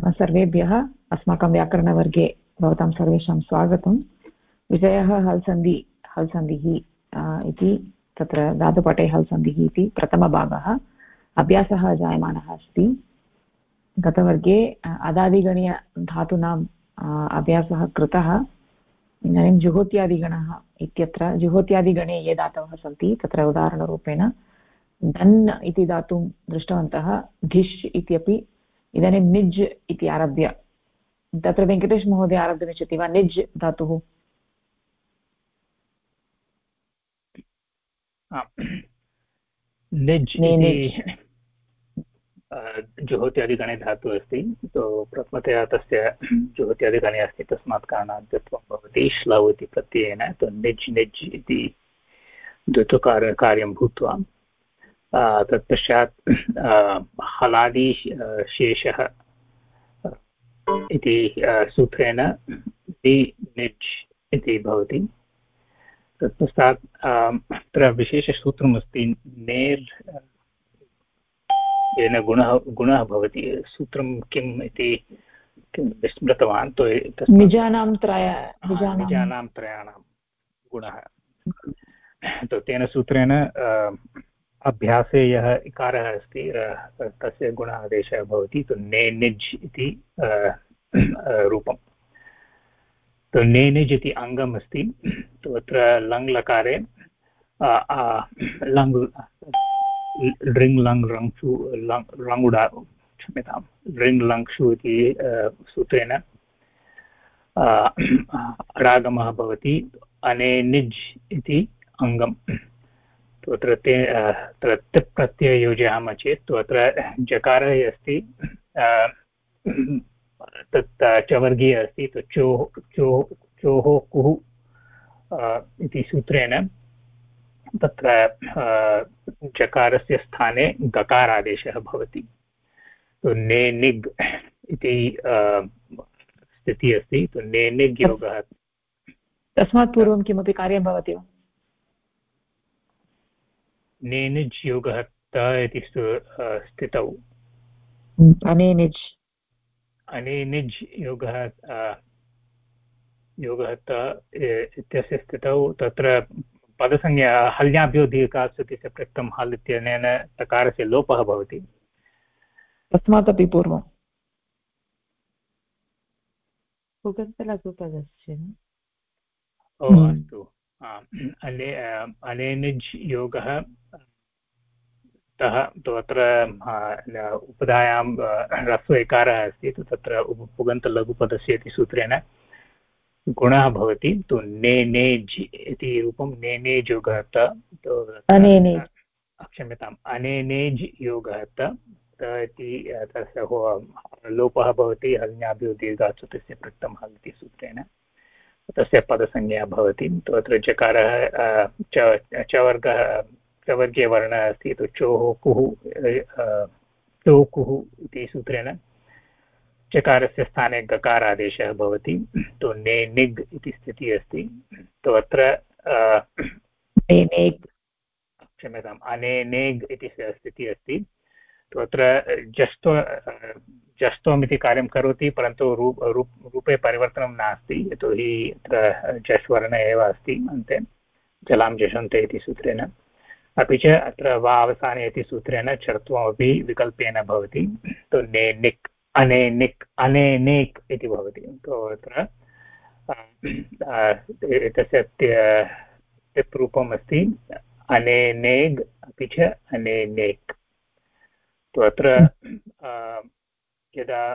नमः सर्वेभ्यः। अस्माकं व्याकरणवर्गे भवतां सर्वेषां स्वागतं। विषयः हल्सन्धिः इति, तत्र धातुपटे हल्सन्धिः इति प्रथमभागः। अभ्यासः जायमानः अस्ति। गतवर्गे अदादिगणीयधातूनाम् अभ्यासः कृतः। इदानीं जुहोत्यादिगणः इत्यत्र जुहोत्यादिगणे ये धातवः सन्ति तत्र उदाहरणरूपेण धन् इति धातुं दृष्टवन्तः। धिष् इत्यपि, इदानीं निज् इति आरभ्य, तत्र वेङ्कटेश महोदय आरब्धुमिच्छति वा? निज् धातुः निज् इति जुहोत्यादिगणे धातुः अस्ति। तो प्रथमतया तस्य जुहोत्यादिगणे अस्ति, तस्मात् कारणात् द्वित्वं भवति श्लौ इति प्रत्ययेन। तो निज् निज् इति द्वित्वकार्यं भूत्वा तत्पश्चात् हलादि शेषः इति सूत्रेण दि निज् इति भवति। तत्पश्चात् अत्र विशेषसूत्रमस्ति नेर्, येन गुणः भवति। सूत्रं किम् इति विस्मृतवान्। तो निजानां त्रयाणां गुणः। तो तेन सूत्रेण अभ्यासे यः इकारः अस्ति तस्य गुण आदेशः भवति। तो ने निज् इति रूपं। तो ने निज् इति अङ्गम् अस्ति। तो अत्र लङ् लकारे लङ् ऋङ् लङ् रङ्क्षु रङ्गुडा क्षम्यतां ऋङ् लङ्क्षु इति सूत्रेण अडागमः भवति। अने निज् इति अङ्गम्। अत्र तिप् प्रत्ययं योजयामः चेत् अत्र जकारः अस्ति, तत् चवर्गीय अस्ति। तो चोः कुः इति सूत्रेण तत्र जकारस्य स्थाने गकारादेशः भवति। तो ने निग् इति स्थितिः अस्ति। तो ने निग् योगः। तस्मात् पूर्वं किमपि कार्यं भवति वा? नेनिज् योगः त इति स्थितौ अनेनिज् योगः त इत्यस्य स्थितौ तत्र पदसंज्ञा हल्याभ्यो दीर्घात् इति प्रयुक्तं हल् इत्यनेन तकारस्य लोपः भवति। तस्मात् अपि पूर्वं पुगन्तलघुपदस्य। अस्तु। अनेनिज् योगः तः। तो अत्र उपधायां ह्रस्व इकारः अस्ति। तो तत्र पुगन्तलघुपदस्य इति सूत्रेण गुणः भवति। तु नेनेज् इति रूपं नेनेज् योगः त। क्षम्यताम् अनेनेज् योगः त इति तस्य लोपः भवति। हल्ङ्याभ्यो दीर्घात् तस्य पृक्तं हल् इति सूत्रेण तस्य पदसंज्ञा भवति। तो अत्र जकारः चवर्गे वर्णः अस्ति। तो चोः कुः इति सूत्रेण चकारस्य स्थाने गकारादेशः भवति। तो ने निग् इति स्थितिः अस्ति। तो अत्र क्षम्यताम् अनेनेग् इति स्थितिः अस्ति। तो अत्र जस्त्वम् इति कार्यं करोति, परन्तु रूपे परिवर्तनं नास्ति। यतोहि अत्र जस् वर्णः एव अस्ति अन्ते, जलां जषन्ते इति सूत्रेण। अपि च अत्र वा अवसाने इति सूत्रेण चर्त्वमपि विकल्पेन भवति। तो नेनिक् अनेनिक् अनेनेक् इति भवति। तो अत्र एतस्य तिप् रूपम् अस्ति अनेनेग् अपि च अनेनेक्। तो अत्र यदा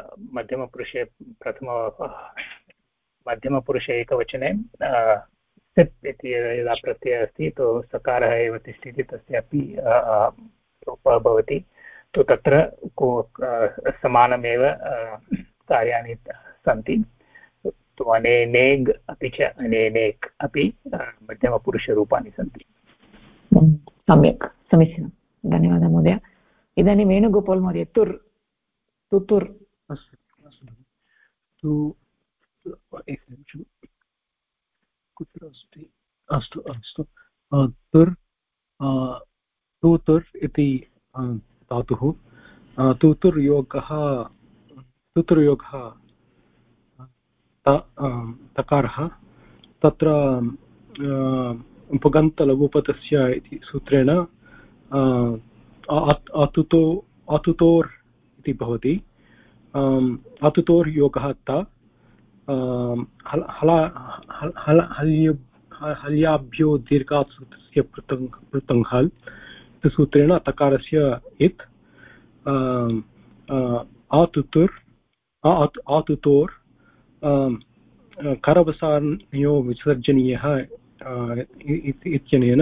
मध्यमपुरुषे एकवचने तिप् इति यदा प्रत्ययः अस्ति, तो सकारः एव तिष्ठति, तस्यापि लोपः भवति। तो तत्र समानमेव कार्याणि सन्ति। तो अनेनेग् अपि च अनेनेक् अपि मध्यमपुरुषरूपाणि सन्ति। सम्यक्, समीचीनं, धन्यवादः महोदय। इदानीं वेणुगोपाल् महोदय तुतुर्। कुत्र अस्ति? अस्तु अस्तु। तुर् तुतुर् इति धातुः। तुतुर् योगः तुतुर्योगः तकारः तत्र पुगन्तलघुपदस्य इति सूत्रेण अतुतोर् इति भवति। अतुतोर् योगः हल्याभ्यो दीर्घात् सूत्रस्य पृथङ् हल् इति सूत्रेण तकारस्य इत् आतुतोर् करवसानयो विसर्जनीयः इत्यनेन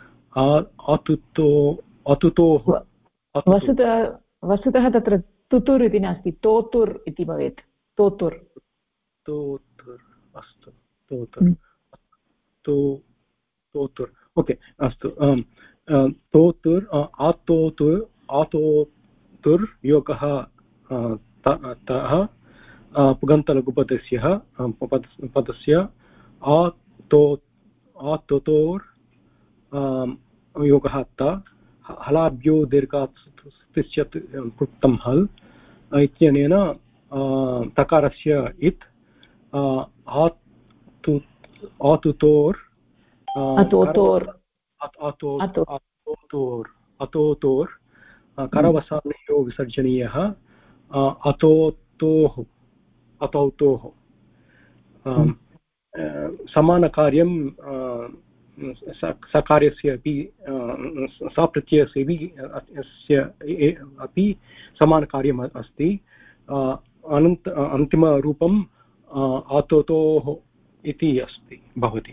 अतुतोः वस्तुतः तत्र तुतुर् इति नास्ति, तोतुर् इति भवेत्। तोतुर् अस्तु, तोतुर् ओके अस्तु। आतोतुर् योगः पुगन्तलघुपदस्य आतोतोर् योगः हलाभ्यो दीर्घात् कृतं हल् इत्यनेन तकारस्य इत् अतोतोर् करवसानयो विसर्जनीयः अतौतोः समानकार्यं सकार्यस्य अपि सप्रत्ययस्य अपि समानकार्यम् अस्ति। अन्तिमरूपम् अतोतोः इति अस्ति भवति।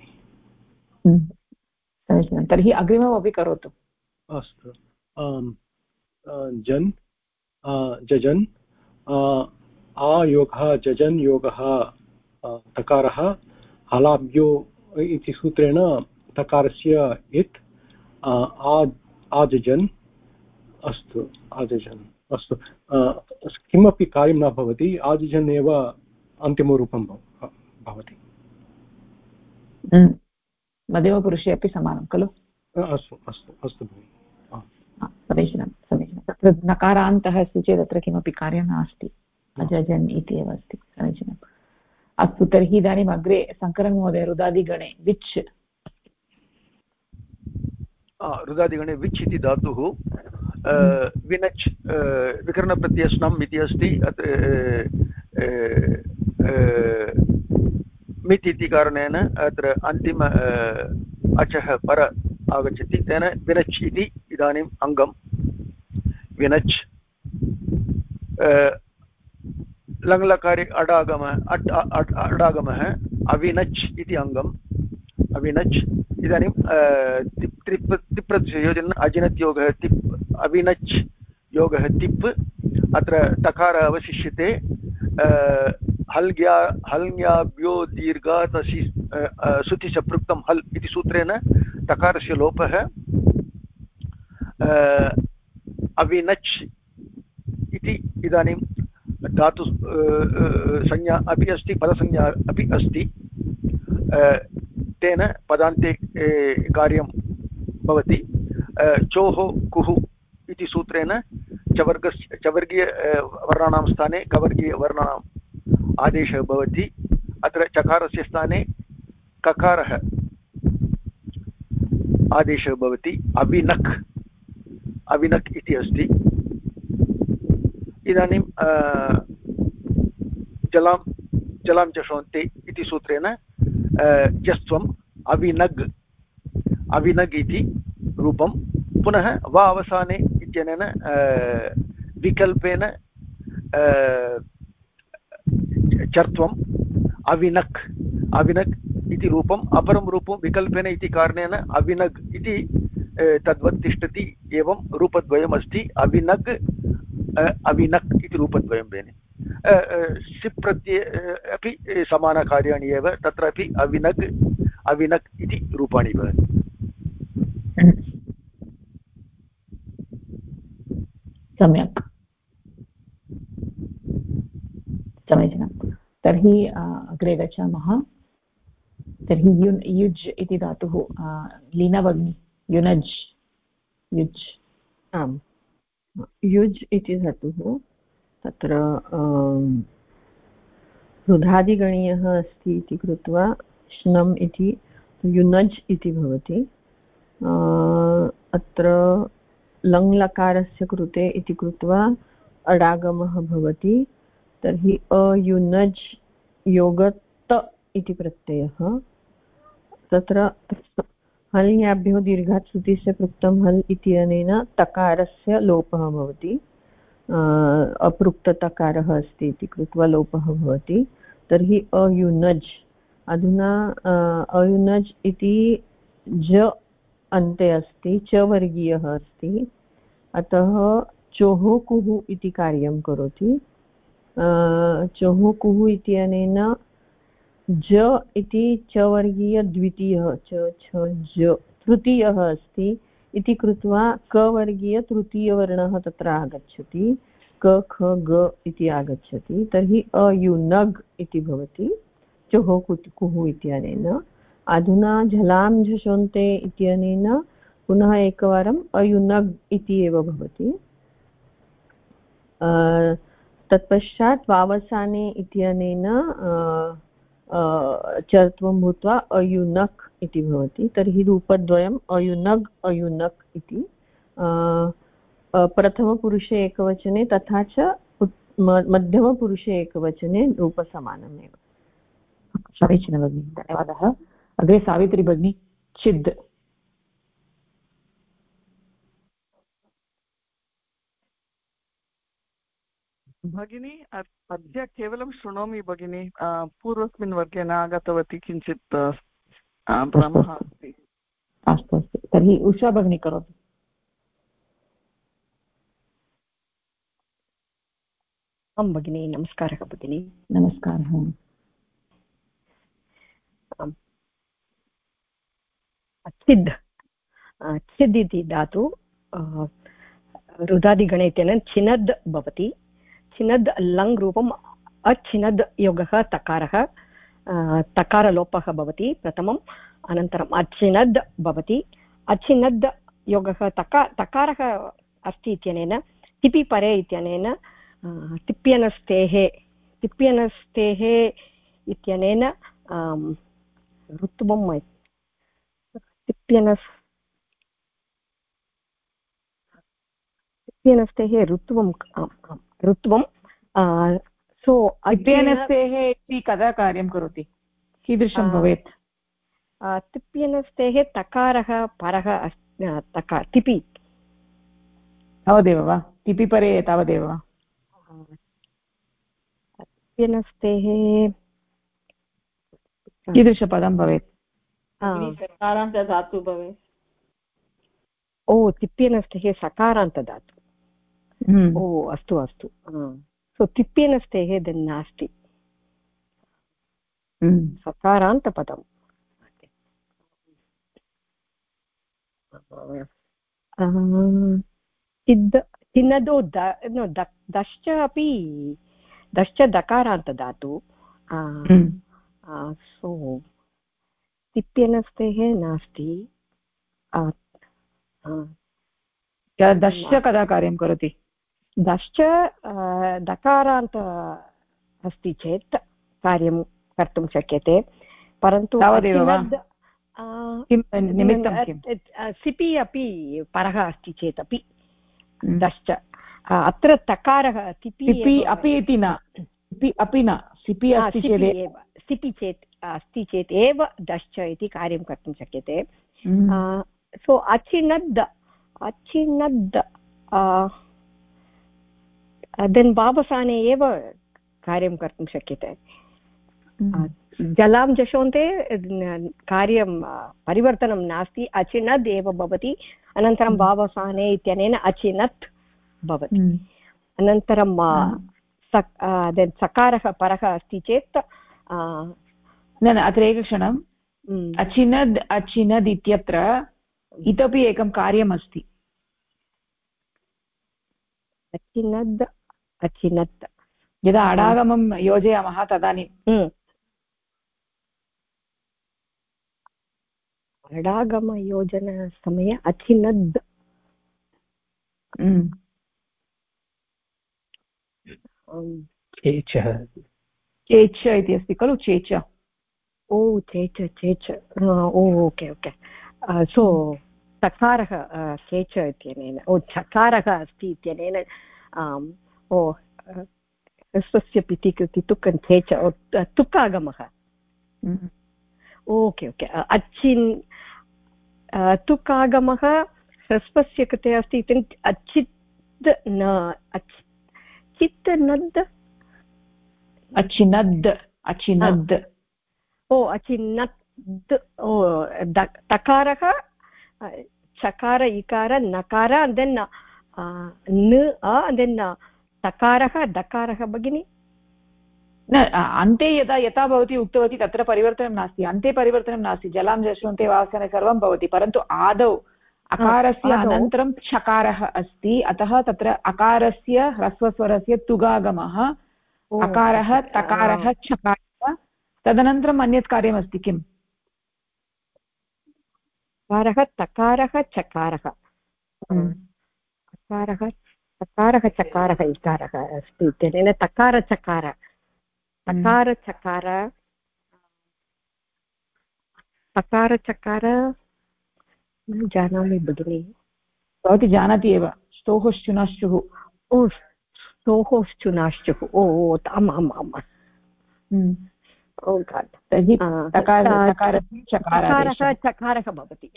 समीचीनं, तर्हि अग्रिममपि करोतु। अस्तु। जन् जजन् आयोगः जजन् योगः तकारः हलाभ्यो इति सूत्रेण तकारस्य इत् आजजन्। अस्तु, आजजन् अस्तु। किमपि कार्यं न भवति, आजजन् एव अन्तिमरूपं भवति। मध्यमपुरुषे अपि समानं खलु? अस्तु अस्तु अस्तु भगिनि। समीचीनं समीचीनं। तत्र नकारान्तः अस्ति चेत् तत्र किमपि कार्यं नास्ति, अजजन् इति एव अस्ति। समीचीनम्। अस्तु, तर्हि इदानीम् अग्रे शङ्करमहोदय रुदादिगणे विच्। रुदादिगणे विच् इति धातुः विनच् विकरणप्रत्ययस्नम् इति अस्ति। मित् इति कारणेन अत्र अन्तिम अचः पर आगच्छति, तेन विनच् इति इदानीम् अङ्गं विनच्। लङ्लकारे अडागमः अविनच् इति अङ्गम् अविनच्। इदानीं तिप्रत्ययोजन अजिनत् योगः तिप् अविनच् योगः तिप्। अत्र तकार अवशिष्यते। हल्ङ्याभ्यो दीर्घात् सुतिसपृक्तं हल् इति सूत्रेण तकारस्य लोपः। अविनच् इति इदानीं धातु संज्ञा अपि अस्ति, पदसंज्ञा अपि अस्ति। तेन पदान्ते कार्यं भवति। चोः कुः इति सूत्रेण चवर्गीय वर्णानां स्थाने कवर्गीयवर्णानाम् आदेशः भवति। अत्र चकारस्य स्थाने ककारः आदेशः भवति। अविनक् इति अस्ति। इदानीं जलां जषन्ते इति सूत्रेण जस्त्वम् अविनग् इति रूपं। पुनः वा अवसाने इत्यनेन विकल्पेन चर्त्वम् अविनक् इति रूपम्। अपरं रूपं विकल्पेन इति कारणेन अविनग् इति तद्वत् तिष्ठति। एवं रूपद्वयमस्ति, अविनक् इति रूपद्वयं बेने। सिप् प्रत्यये अपि समानकार्याणि एव, तत्रापि अविनक् इति रूपाणि भवन्ति। सम्यक्, समीचीनं। तर्हि अग्रे गच्छामः। तर्हि युज् इति धातुः लीना भगिनी, युज्। आम्, युज् इति धातुः अत्र रुधादिगणीयः अस्ति इति कृत्वा श्नम् इति युनज् इति भवति। अत्र लङ्लकारस्य कृते इति कृत्वा अडागमः भवति। तर्हि अयुनज् योगत इति प्रत्ययः। तत्र हल्याभ्यो दीर्घात् श्रुतिस्य पृक्तं हल् इत्यनेन तकारस्य लोपः भवति। अपृक्ततकारः अस्ति इति कृत्वा लोपः भवति। तर्हि अयुनज्, अधुना अयुनज् इति ज अन्ते अस्ति, च वर्गीयः अस्ति, अतः चोः कुः इति कार्यं करोति। चोः कुः इत्यनेन ज इति च वर्गीय द्वितीयः च छ ज तृतीयः अस्ति इति कृत्वा क वर्गीय तृतीयवर्णः तत्र आगच्छति, क ख ग इति आगच्छति। तर्हि अयुनग् इति भवति चोः कुः इत्यनेन। अधुना झलां झषोन्ते इत्यनेन पुनः एकवारम् अयुनग् इति एव भवति। तत्पश्चात् वावसाने इत्यनेन चर्त्वं भूत्वा अयुनक् इति भवति। तर्हि रूपद्वयम् अयुनग् अयुनक् इति, प्रथमपुरुषे एकवचने तथा च मध्यमपुरुषे एकवचने रूपसमानमेव। समीचीनं भगिनि, धन्यवादः। अग्रे सावित्री भगिनी, छिद्। भगिनी अद्य केवलं शृणोमि भगिनी, पूर्वस्मिन् वर्गे न आगतवती, किञ्चित् भ्रमः अस्ति। अस्तु अस्तु, तर्हि उषा भगिनी करोतु। आं भगिनी, नमस्कारः भगिनी। नमस्कारः। छिद्, छिद् इति धातु रुदादिगणे इत्यनेन छिनद् भवति। छिनद् लङ् रूपम् अछिनद् योगः तकारः, तकारलोपः भवति प्रथमम्, अनन्तरम् अछिनद् भवति। अछिनद् योगः तकारः अस्ति इत्यनेन तिपि परे इत्यनेन तिप्यनस्तेः इत्यनेन ऋत्वं तिप्यनस्तेः ऋत्वं सो तिप्यनस्तेः इति कदा कार्यं करोति, कीदृशं भवेत्? तिप्यनस्तेः तकारः परः तिपि तावदेव वा? तिपि परे तावदेव वा? तिप्यनस्तेः कीदृशपदं भवेत्? सकारान्तधातु भवेत्। ओ, तिप्यनस्तेः सकारान्तधातु। ओ अस्तु अस्तु, सो तिप्यनस्तेः नास्ति, सकारान्तपदम्। चिन्नदो दश्च अपि, दश्च दकारान्तधातु, सो तिप्यनस्तेः नास्ति। दश्च कदा कार्यं करोति? दश्च दकारान्त अस्ति चेत् कार्यं कर्तुं शक्यते, परन्तु सिपि अपि परः अस्ति चेत् अपि दश्च, अत्र तकारः तिपि अपि इति न, अपि न, सिपि अस्ति चेत्, सिपि चेत् अस्ति चेत् एव दश्च इति कार्यं कर्तुं शक्यते। सो अचिनद् देन् वावसाने एव कार्यं कर्तुं शक्यते। जलां जशोन्ते कार्यं परिवर्तनं नास्ति, अचिनद् एव भवति। अनन्तरं वावसाने इत्यनेन अचिनत् भवति। अनन्तरं सकारः परः अस्ति चेत् न अत्र एकक्षणम्, अचिनद् इत्यत्र इतोपि एकं कार्यमस्ति। अचिनत् यदा अडागमं योजयामः तदानीं अडागमयोजनसमये अचिनद् चेचः चेच इति अस्ति खलु चेच ओ चेच चेच ओ ओके ओके सो तकारः चेच इत्यनेन ओ चकारः अस्ति इत्यनेन ओ ह्रस्वस्य पिति कृति तुक् चेच तुक्कागमः ओके ओके अच्चिन् तुक्कागमः ह्रस्वस्य कृते अस्ति इति अच्चित् न चित् नद् अचिनद् अचिनद् ओ अचिनद् ओ तकारः चकार इकार नकार देन् देन् तकारः दकारः भगिनि न अन्ते यथा भवती उक्तवती तत्र परिवर्तनं नास्ति अन्ते परिवर्तनं नास्ति जलां जश्वन्ते वासने सर्वं भवति परन्तु आदौ अकारस्य अनन्तरं चकारः अस्ति अतः तत्र अकारस्य ह्रस्वस्वरस्य तुगागमः अकारः तकारः चकारः तदनन्तरम् अन्यत् कार्यमस्ति किम् अकारः तकारः चकारः अकारः तकारः चकारः इकारः अस्ति इत्यनेन तकारचकार तकारचकार तकारचकार न जानामि भगिनि भवती जानाति एव स्तोः ओ स्तोः ओ आम् आम् आम् ओ गाड् तर्हि चकारः चकारः भवति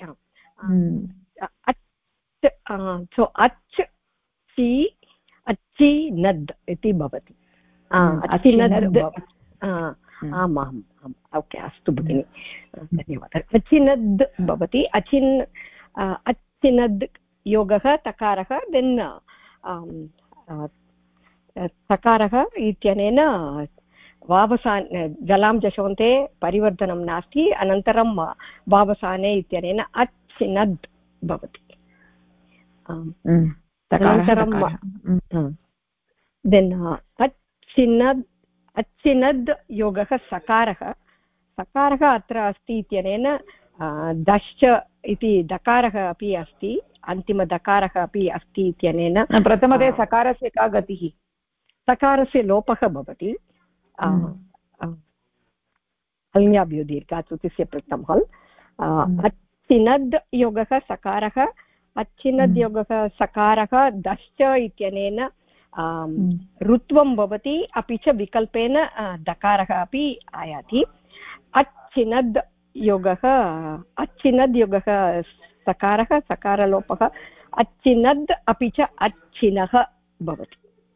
सो अच् चि अच्छि नद् इति भवति अचिनद् आम् आम् आम् ओके अस्तु भगिनि धन्यवादः अचिनद् भवति अचिनद् योगः तकारः देन् तकारः इत्यनेन वावसाने जलां जशोन्ते परिवर्तनं नास्ति अनन्तरं वावसाने इत्यनेन अचिनद् भवति अनन्तरं देन् अच्चिनद् योगः सकारः अत्र अस्ति इत्यनेन दश्च इति दकारः अपि अस्ति अन्तिमदकारः अपि अस्ति इत्यनेन प्रथमतया सकारस्य का गतिः सकारस्य लोपः भवति हल्याभ्यो दीर्घाचुतिस्य पृष्ठं हल् अच्चिनद् योगः सकारः अच्चिनद् योगः सकारः दश्च इत्यनेन ऋत्वं भवति अपि च विकल्पेन दकारः अपि आयाति अच्चिनद् योगः सकारः सकारलोपः अच्चिनद् अपि च अच्चिनः भवति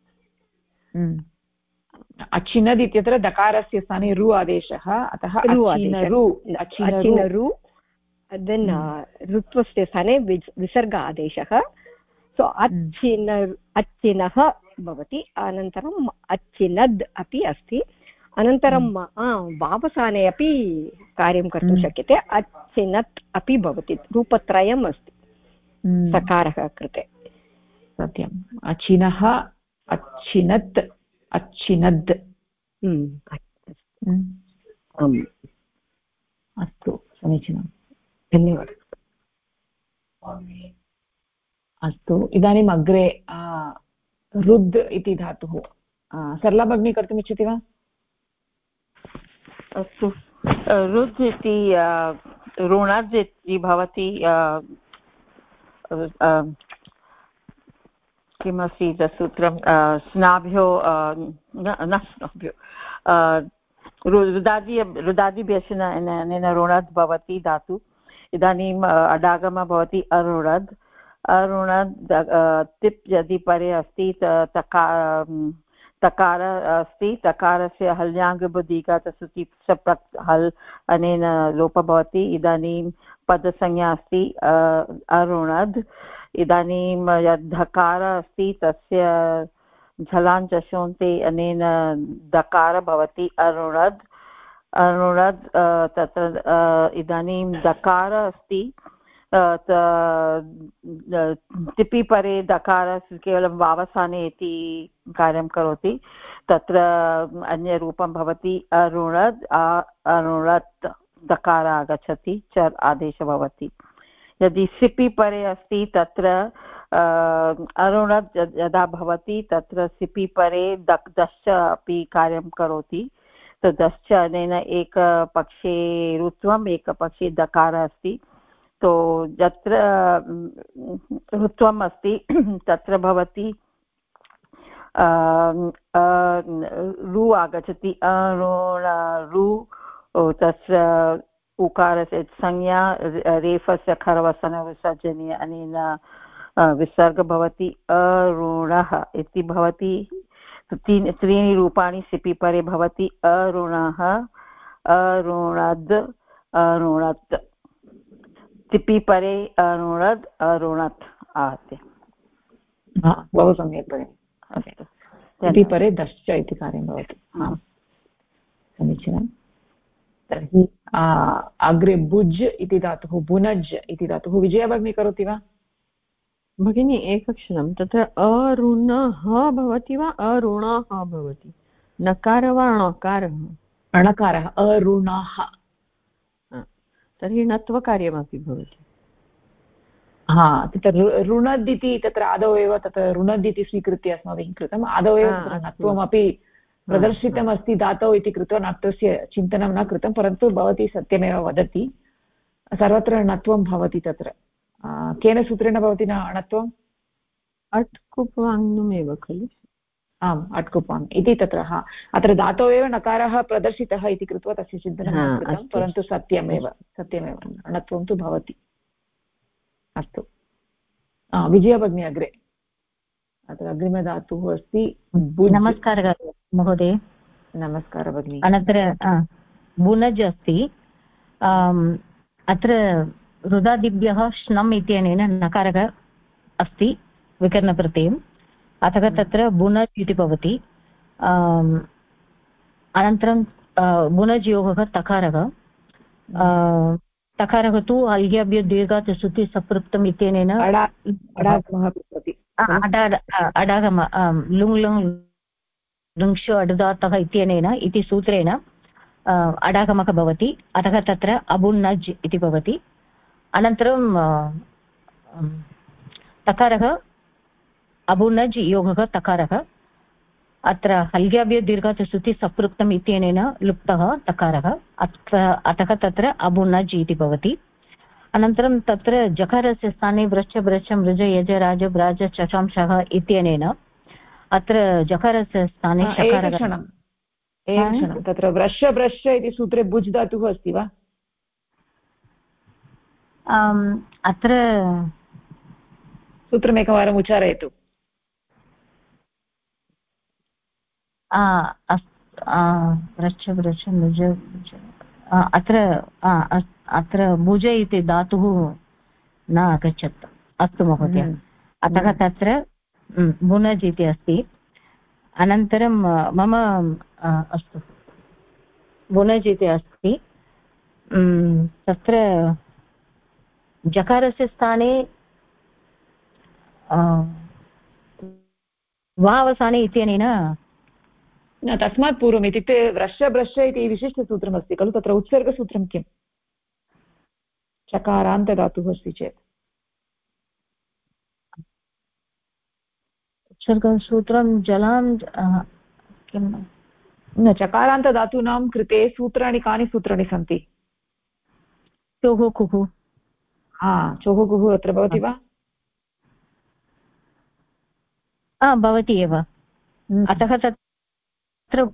अचिनद् इत्यत्र दकारस्य स्थाने रु आदेशः अतः अचिनरु देन् ऋत्वस्य स्थाने विसर्ग आदेशः सो अच्चिनः भवति अनन्तरम् अच्चिनद् अपि अस्ति अनन्तरं वावसाने अपि कार्यं कर्तुं शक्यते अच्चिनत् अपि भवति रूपत्रयम् अस्ति सकारः कृते सत्यम् अचिनः अच्चिनत् अच्चिनद् अस्तु समीचीनं धन्यवादः अस्तु इदानीम् अग्रे रुद् इति धातुः सरला भगिनी कर्तुम् इच्छति वा अस्तु रुद् इति ऋणद् इति भवति किमस्ति सूत्रं स्नाभ्यो न स्नाभ्यो रुदादिभ्यसेन ऋणद् भवति धातु इदानीम् अडागमः भवति अरुणद् तिप् यदि परे अस्ति तकार अस्ति तकारस्य हल्याङ्गबुद्धीघातसुति सप्रक् हल् अनेन लोपः भवति इदानीं पदसंज्ञा अस्ति अरुणद् इदानीं यद् धकार अस्ति तस्य झलाञ्चशोन्ते अनेन दकार भवति अरुणद् तत्र इदानीं दकार अस्ति तिपि परे दकार केवलं वावसाने इति कार्यं करोति तत्र अन्यरूपं भवति अरुणत् दकार आगच्छति चर् आदेशः भवति यदि सिपि परे अस्ति तत्र अरुणत् यदा भवति तत्र सिपि परे दश्च अपि कार्यं करोति दश्च अनेन एकपक्षे ऋत्वम् एकपक्षे दकारः अस्ति तो यत्र ऋत्वम् अस्ति तत्र भवति रु आगच्छति रु तस्य उकारस्य संज्ञा रेफस्य खरवसनविसर्जनीय अनेन विसर्ग भवति अरुणः इति भवति त्रीणि रूपाणि सिपि परे भवति अरुणः अरुणद् अरुणत् सिपि परे अरुणद् अरुणत् आहत्य बहु सम्यक् भगिनि सिपि परे दश्च इति कार्यं भवति समीचीनं तर्हि अग्रे भुज् इति धातुः भुनज् इति धातुः विजया भगिनी करोति वा भगिनी एकक्षणं तत्र अरुणः भवति वा अरुणः भवति नकार वा णकारः णकारः अरुणः तर्हि णत्वकार्यमपि भवति तत्र ऋणद् इति तत्र आदौ एव तत्र ऋणद् इति स्वीकृत्य अस्माभिः कृतम् आदौ एव णत्वमपि प्रदर्शितमस्ति धातौ इति कृत्वा णत्वस्य चिन्तनं न कृतं परन्तु भवती सत्यमेव वदति सर्वत्र णत्वं भवति तत्र केन सूत्रेण भवति न अणत्वम् अट्कुप्वाङ्मेव खलु आम् अट्कुपाङ् इति तत्र अत्र धातौ एव नकारः प्रदर्शितः इति कृत्वा तस्य चिन्तनं न कृतं परन्तु सत्यमेव अणत्वं तु भवति अस्तु विजया भगिनी अग्रे अत्र अग्रिमधातुः अस्ति नमस्कारः महोदय नमस्कारः भगिनी अनन्तरं बुनज् अस्ति अत्र रुदादिभ्यः श्नम् इत्यनेन नकारः अस्ति विकरणप्रत्ययम् अतः तत्र बुनज् इति भवति अनन्तरं बुनज् योगः तकारः तकारः तु अल्ग्याभ्यो दीर्घात् सुति सपृक्तम् इत्यनेन अडागम लुङ् लुङ् लुङ्क्षो अडुदातः इत्यनेन इति सूत्रेण अडागमः भवति अतः तत्र अबुनज् इति भवति अनन्तरं तकारः अबुनज् योगः तकारः अत्र हल्ग्याभ्यो दीर्घात् सुति सपृक्तम् इत्यनेन लुप्तः तकारः अतः तत्र अबुनज् इति भवति अनन्तरं तत्र जकारस्य स्थाने व्रच्छ व्रच्छ मृज यज राज ब्राज चचांशः इत्यनेन अत्र जकारस्य स्थाने एकक्षणं तत्र व्रश्य व्रश्य इति सूत्रे भुज् धातुः अस्ति वा अत्र सूत्रमेकवारम् उच्चारयतु व्रच्छ व्रच्छ मृज अत्र भुज इति धातुः न आगच्छत् अस्तु महोदय अतः तत्र बुनज् इति अस्ति अनन्तरं मम अस्तु बुनज् इति अस्ति तत्र जकारस्य स्थाने वा अवसाने इत्यनेन न तस्मात् पूर्वम् इत्युक्ते व्रश्य भ्रश्य इति विशिष्टसूत्रमस्ति खलु तत्र उत्सर्गसूत्रं किम् चकारान्तधातुः अस्ति चेत् उत्सर्गसूत्रं जलां किं न चकारान्तधातूनां कृते सूत्राणि कानि सूत्राणि सन्ति चोः कुः चोः कुः अत्र भवति वा भवति एव अतः तत्र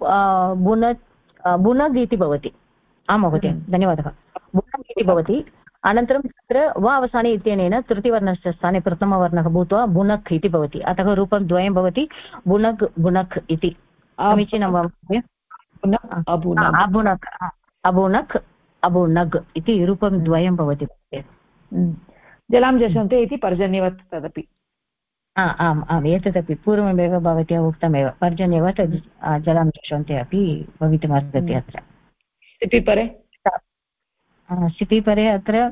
बुनग् इति भवति आं महोदय धन्यवादः बुनग् इति भवति अनन्तरं तत्र वा अवसाने इत्यनेन तृतीयवर्णस्य स्थाने प्रथमवर्णः भूत्वा बुनक् इति भवति अतः रूपं द्वयं भवति बुनग् बुनक् इति समीचीनं वा महोदय अबुनक् अबुनक् अबुनग् इति रूपं द्वयं भवति जलां जषन्ते इति पर्जन्यवत् तदपि आम् आम् एतदपि पूर्वमेव भवत्या उक्तमेव पर्जन्यवत् जलां जषन्ते अपि भवितुमर्हति अत्र सिपि परे अत्र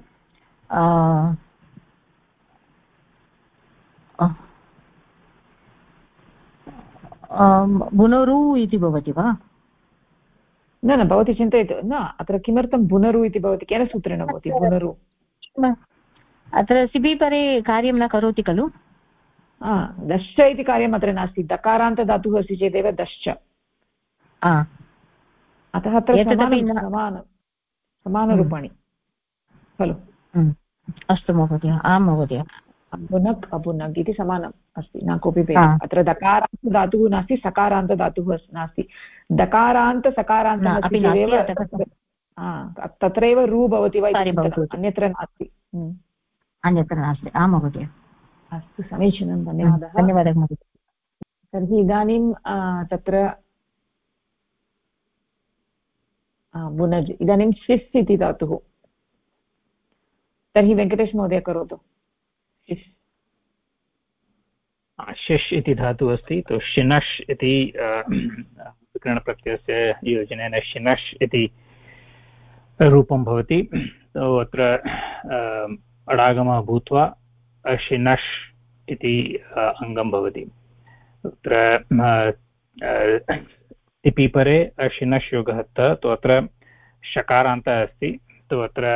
बुनरु इति भवति वा न भवती चिन्तयतु न अत्र किमर्थं बुनरु इति भवति केन सूत्रेण भवति बुनरु अत्र सिपि परे कार्यं न करोति खलु दश्च इति कार्यम् अत्र नास्ति दकारान्तधातुः अस्ति चेदेव दश्च अतः अत्र समानरूपाणि खलु अस्तु महोदय आं महोदय अबुनक् अबुनक् इति समानम् अस्ति न कोऽपि भेदः अत्र दकारान्तधातुः नास्ति सकारान्तधातुः नास्ति दकारान्त सकारान्तः अस्ति चेदेव तत्रैव रु भवति वा अन्यत्र नास्ति अन्यत्र नास्ति आं महोदय अस्तु समीचीनं धन्यवादः महोदय तर्हि इदानीं तत्र बुनज् इदानीं शिस् इति धातुः तर्हि वेङ्कटेश महोदय करोतु शिश् इति धातुः अस्ति तो शिनश् इति विकरणप्रत्ययस्य योजनेन शिनश् इति रूपं भवति तो अत्र अडागमः भूत्वा अशिनश् इति अङ्गं भवति तत्र तिपिपरे अशिनश् योगः तो अत्र शकारान्तः अस्ति तो अत्र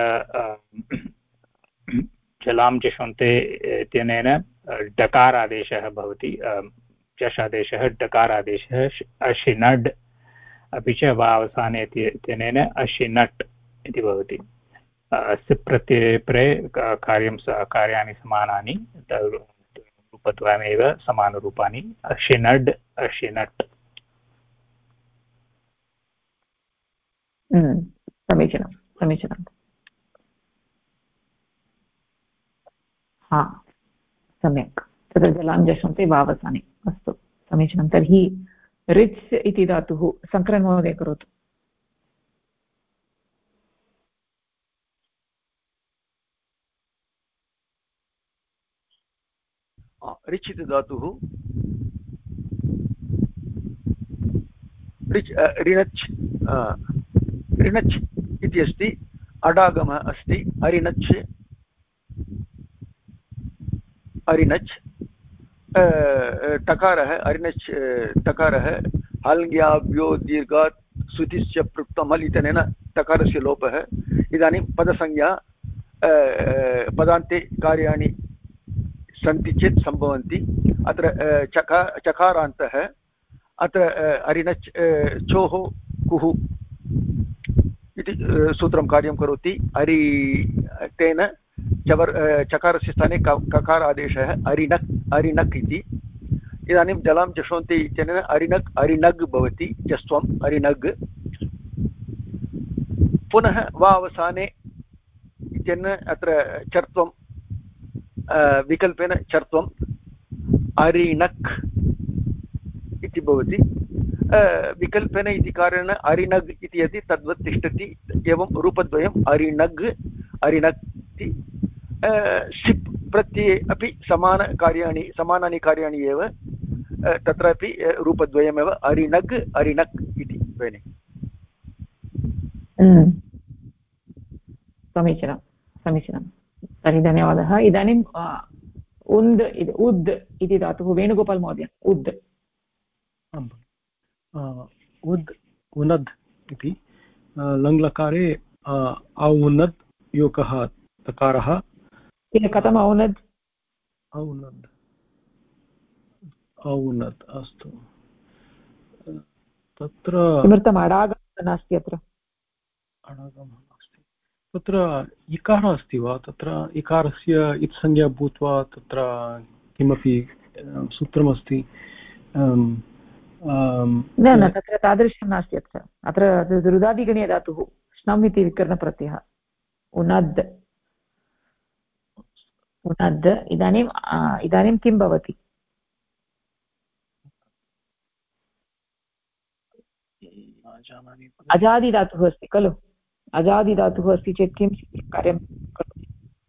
जलां जषन्ते इत्यनेन डकारादेशः भवति चष् आदेशः डकारादेशः अशिनड् अपि च वा अवसाने इत्यनेन अशिनट् इति भवति सिप् प्रत्यये कार्याणि समानानि रूपद्वयमेव समानरूपाणि अशिनड् अशिनट् समीचीनं समीचीनं सम्यक् तत्र जलां जषन्ते वावसाने अस्तु समीचीनं तर्हि रिच् इति धातुः शङ्करन् महोदय करोतु रिच् इति धातुः रिच् ऋणच् ऋणच् इति अस्ति अडागमः अस्ति अरिणच् अरिणच् टकारः अरिणच् टकारः हल्ङ्याभ्यो दीर्घात् सुतिश्च पृक्तं हल् इत्यनेन टकारस्य लोपः इदानीं पदसंज्ञा पदान्ते कार्याणि सन्ति चेत् सम्भवन्ति अत्र चकारान्तः अत्र अरिणच् चोः कुः इति सूत्रं कार्यं करोति अरि तेन चकारस्य स्थाने ककारादेशः अरिणक् अरिणक् इति इदानीं जलां जषन्ते इत्यनेन अरिणक् अरिणग् भवति जस्त्वम् अरिणग् पुनः वा अवसाने इत्यनेन अत्र चर्त्वं विकल्पेन चर्त्वम् अरिणक् इति भवति विकल्पेन इति कारणेन अरिणग् इति यदि तद्वत् तिष्ठति एवं रूपद्वयम् अरिणग् अरिणक् इति सिप् प्रत्यये अपि समानानि कार्याणि एव तत्रापि रूपद्वयमेव अरिणग् अरिणक् इति भगिनि समीचीनं समीचीनं तर्हि धन्यवादः इदानीम् उन्द् उद् इति धातुः वेणुगोपाल् महोदय उद् उद् उनद् इति लङ्लकारे औनद् योगः तकारः कथम् औनद् औनद् औनद् अस्तु तत्र किमर्थम् अडागमः नास्ति अत्र अडागमः नास्ति तत्र इकारः अस्ति वा तत्र इकारस्य इत्संज्ञा भूत्वा तत्र किमपि सूत्रमस्ति न तत्र तादृशं नास्ति अत्र रुदादिगणे धातुः श्नम् इति विकरणप्रत्ययः उनद् उनद् इदानीं किं भवति अजादिधातुः अस्ति खलु अजादिधातुः अस्ति चेत् किं कार्यं करोति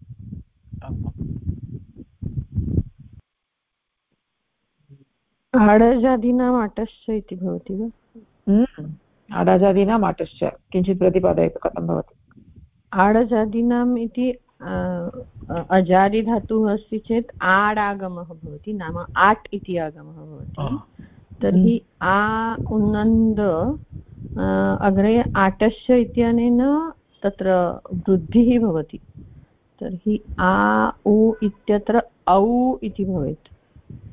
आडजादीनाम् अटश्च इति भवति वा आडजादीनाम् अटश्च किञ्चित् प्रतिपादयतु कथं भवति आडजादीनाम् इति अजादिधातुः अस्ति चेत् आडागमः भवति नाम आट् इति आगमः भवति तर्हि आ उन्नन्द अग्रे आटश्च इत्यनेन तत्र वृद्धिः भवति तर्हि आ उ इत्यत्र औ इति भवेत्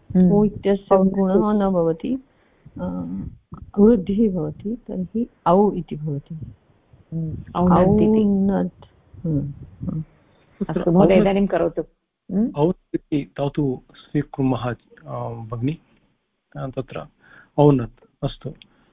उ इत्यस्य गुणः न भवति, वृद्धिः भवति, तर्हि औ इति भवति। औनद्। अस्तु महोदय, इदानीं करोतु। औनद् इति धातु स्वीकुर्मः भगिनि, तत्र औनद्। अस्तु,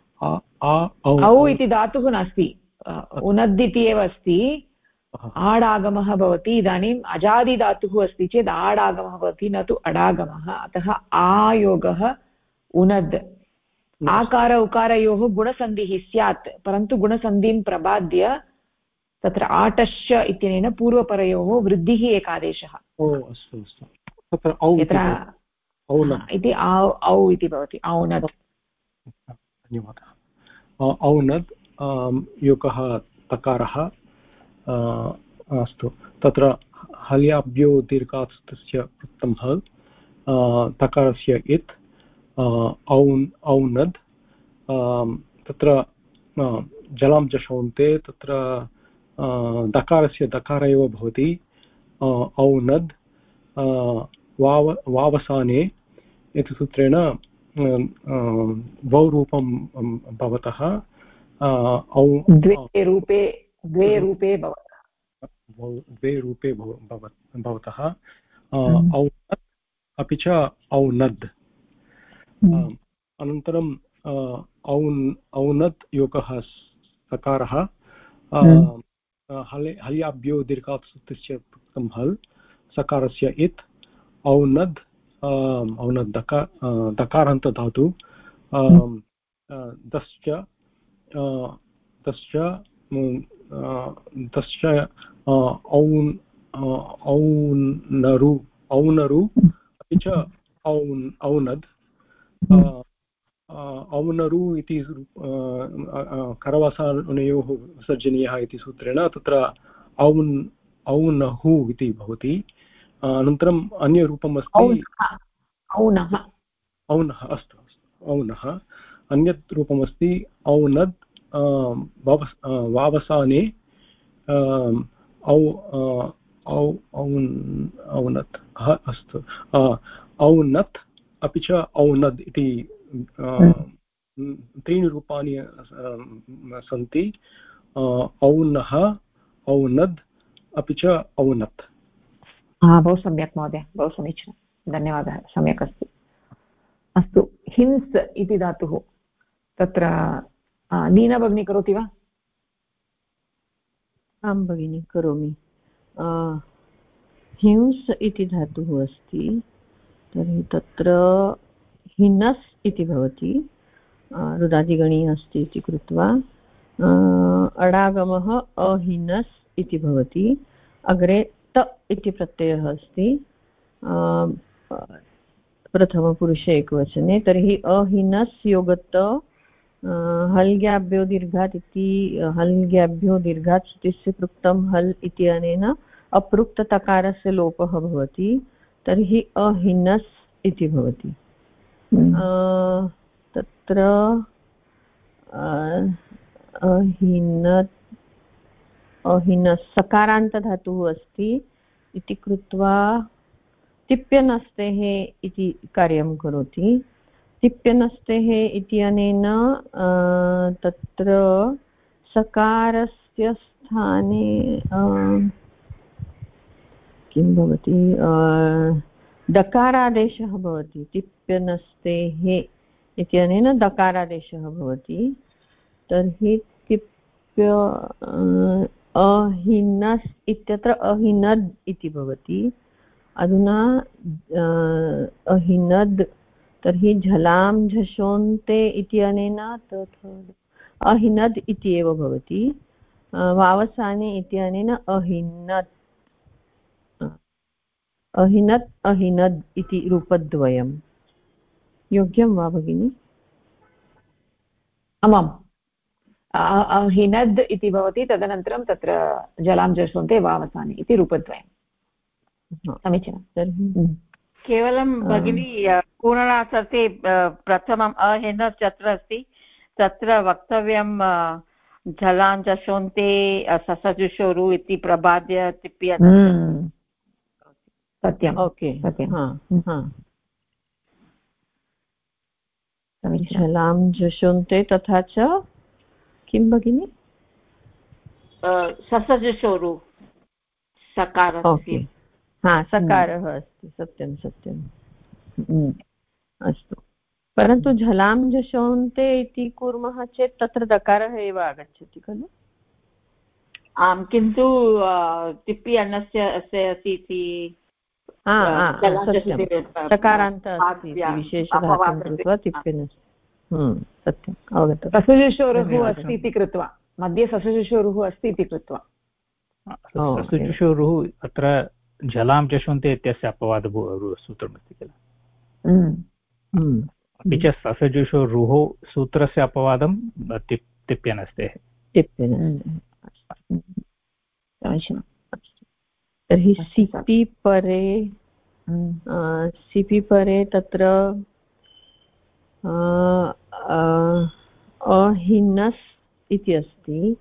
औ इति धातुः नास्ति, उनद् इति एव अस्ति, आडागमः भवति। इदानीम् अजादिधातुः अस्ति चेत् आडागमः भवति, न तु अडागमः। अतः आयोगः उनद्। आकार उकारयोः गुणसन्धिः स्यात्, परन्तु गुणसन्धिं प्रबाद्य तत्र आटश्च इत्यनेन पूर्वपरयोः वृद्धिः एकादेशः। अस्तु अस्तु, तत्र औ इति औ इति भवति, औनद्। धन्यवादः। औनद् योगः तकारः। अस्तु, तत्र हल्याभ्यो दीर्घास्तस्य कृतं हल्, तकारस्य इत्, औनद्। तत्र जलां जषन्ते, तत्र दकारस्य दकार एव भवति, औनद्। वावसाने इति सूत्रेण वौ रूपं भवतः, द्वे रूपे भवतः औनद् अपि च औनद्। अनन्तरं औनद् योगः सकारः, हल्याभ्यो दीर्घात् सूत्रस्य कृतं हल्, सकारस्य इत्, औनद्। औनद् दकारान्त धातु, दश्च औनरु अपि च औनद्। औनरु इति करवसानयोः विसर्जनीयः इति सूत्रेण तत्र औनहु इति भवति। अनन्तरम् अन्यरूपम् अस्ति औनः। अस्तु, औनः। अन्यत् रूपमस्ति औनद्, वावसाने औनत्। अस्तु, औनत् अपि च औनद् इति त्रीणि रूपाणि सन्ति, औनः, औनद् अपि च औनत्। बहु सम्यक् महोदय, बहु समीचीनं, धन्यवादः, सम्यक् अस्ति। अस्तु, हिंस् इति धातुः, तत्र नीना भगिनी करोति वा? आं भगिनि, करोमि। हिंस् इति धातुः अस्ति, तर्हि तत्र हिनस् इति भवति, रुदादिगणी अस्ति इति कृत्वा अडागमः अहिनस् इति भवति। अग्रे त इति प्रत्ययः अस्ति प्रथमपुरुषे एकवचने, तर्हि अहिनस् योगत हल्ग्याभ्यो दीर्घात् इति, हल्ग्याभ्यो दीर्घात् श्रुतिस्य पृक्तं हल् इति अनेन अपृक्ततकारस्य लोपः भवति, तर्हि अहिनस् इति भवति। तत्र अहिनस् सकारान्तधातुः अस्ति इति कृत्वा तिप्यनस्तेः इति कार्यं करोति। तिप्यनस्तेः इत्यनेन तत्र सकारस्य स्थाने किं भवति, दकारादेशः भवति। तिप्यनस्तेः इत्यनेन दकारादेशः भवति, तर्हि तिप्य अहिनस् इत्यत्र अहिनद् इति भवति। अधुना अहिनद्, तर्हि झलां झषोन्ते इत्यनेन अहिनद् इति एव भवति। वावसाने इत्यनेन अहिनत्, अहिनत् अहिनद् इति रूपद्वयं। योग्यं वा भगिनि? आमाम्, अहिनद् इति भवति, तदनन्तरं तत्र जलां जषन्ते वावसाने इति रूपद्वयं। समीचीनं। तर्हि केवलं भगिनी पूर्णनासर्थे प्रथमम् अहिनस् यत्र अस्ति तत्र वक्तव्यं झलाञ्जशोन्ते ससजुषोरु इति प्रबाद्य तिप्य। सत्यम्, ओके, सत्यं। झलां जशोन्ते तथा च किं भगिनि ससजुषोरु सकारस्य हा सकारः अस्ति सत्यं सत्यं अस्तु परन्तु झलां जशोन्ते इति कुर्मः चेत् तत्र दकारः एव आगच्छति खलु आम् किन्तु टिप्पि अन्नस्य अस्य अस्ति इति सकारान्त अस्ति विशेषधातुं कृत्वा टिप्पिन् सत्यम् अवगतं ससजुषोरुः अस्ति इति कृत्वा मध्ये ससजुषोरुः अस्ति इति कृत्वा ससजुषोरुः अत्र झलां जशोन्ते इत्यस्य अपवादसूत्रमस्ति किल अपि च ससजुषोरुः सूत्रस्य अपवादं तिप्यनस्तेः समीचीनं तर्हि सिपि परे तत्र अहिनस् इति अस्ति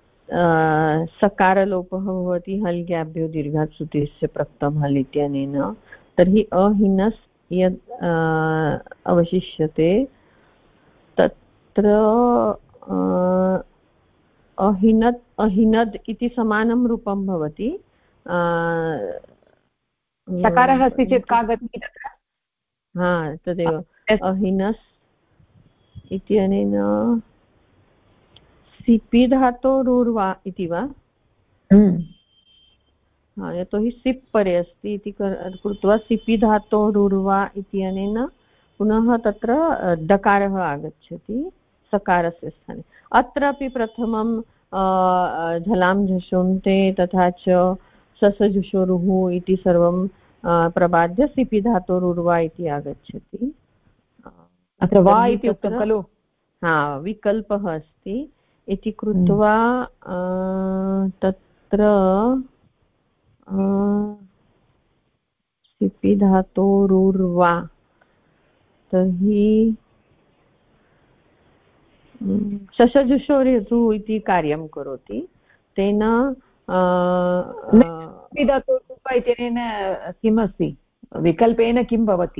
सकारलोपः भवति हल् ज्ञाभ्यो दीर्घात् श्रुतिस्य प्रक्तं हल् इत्यनेन तर्हि अहिनस् यद् अवशिष्यते तत्र अहिनद् इति समानं रूपं भवति सकारः अस्ति चेत् का गतिः तत्र हा तदेव अहिनस् इत्यनेन सिपि धातोरुर्वा इति वा यतोहि सिप् परे अस्ति इति कृत्वा सिपि धातोरुर्वा इत्यनेन पुनः तत्र डकारः आगच्छति सकारस्य स्थाने अत्रापि प्रथमं झलां झषोन्ते तथा च ससजुषोरुः इति सर्वं प्रबाद्य सिपि धातोरुर्वा इति आगच्छति अत्र वा इति उक्तं खलु विकल्पः अस्ति इति कृत्वा तत्र सिपि धातोरुर्वा तर्हि ससजुषोरुः इति कार्यं करोति तेन धातोरुर्वा इत्यनेन किम् अस्ति विकल्पेन किं भवति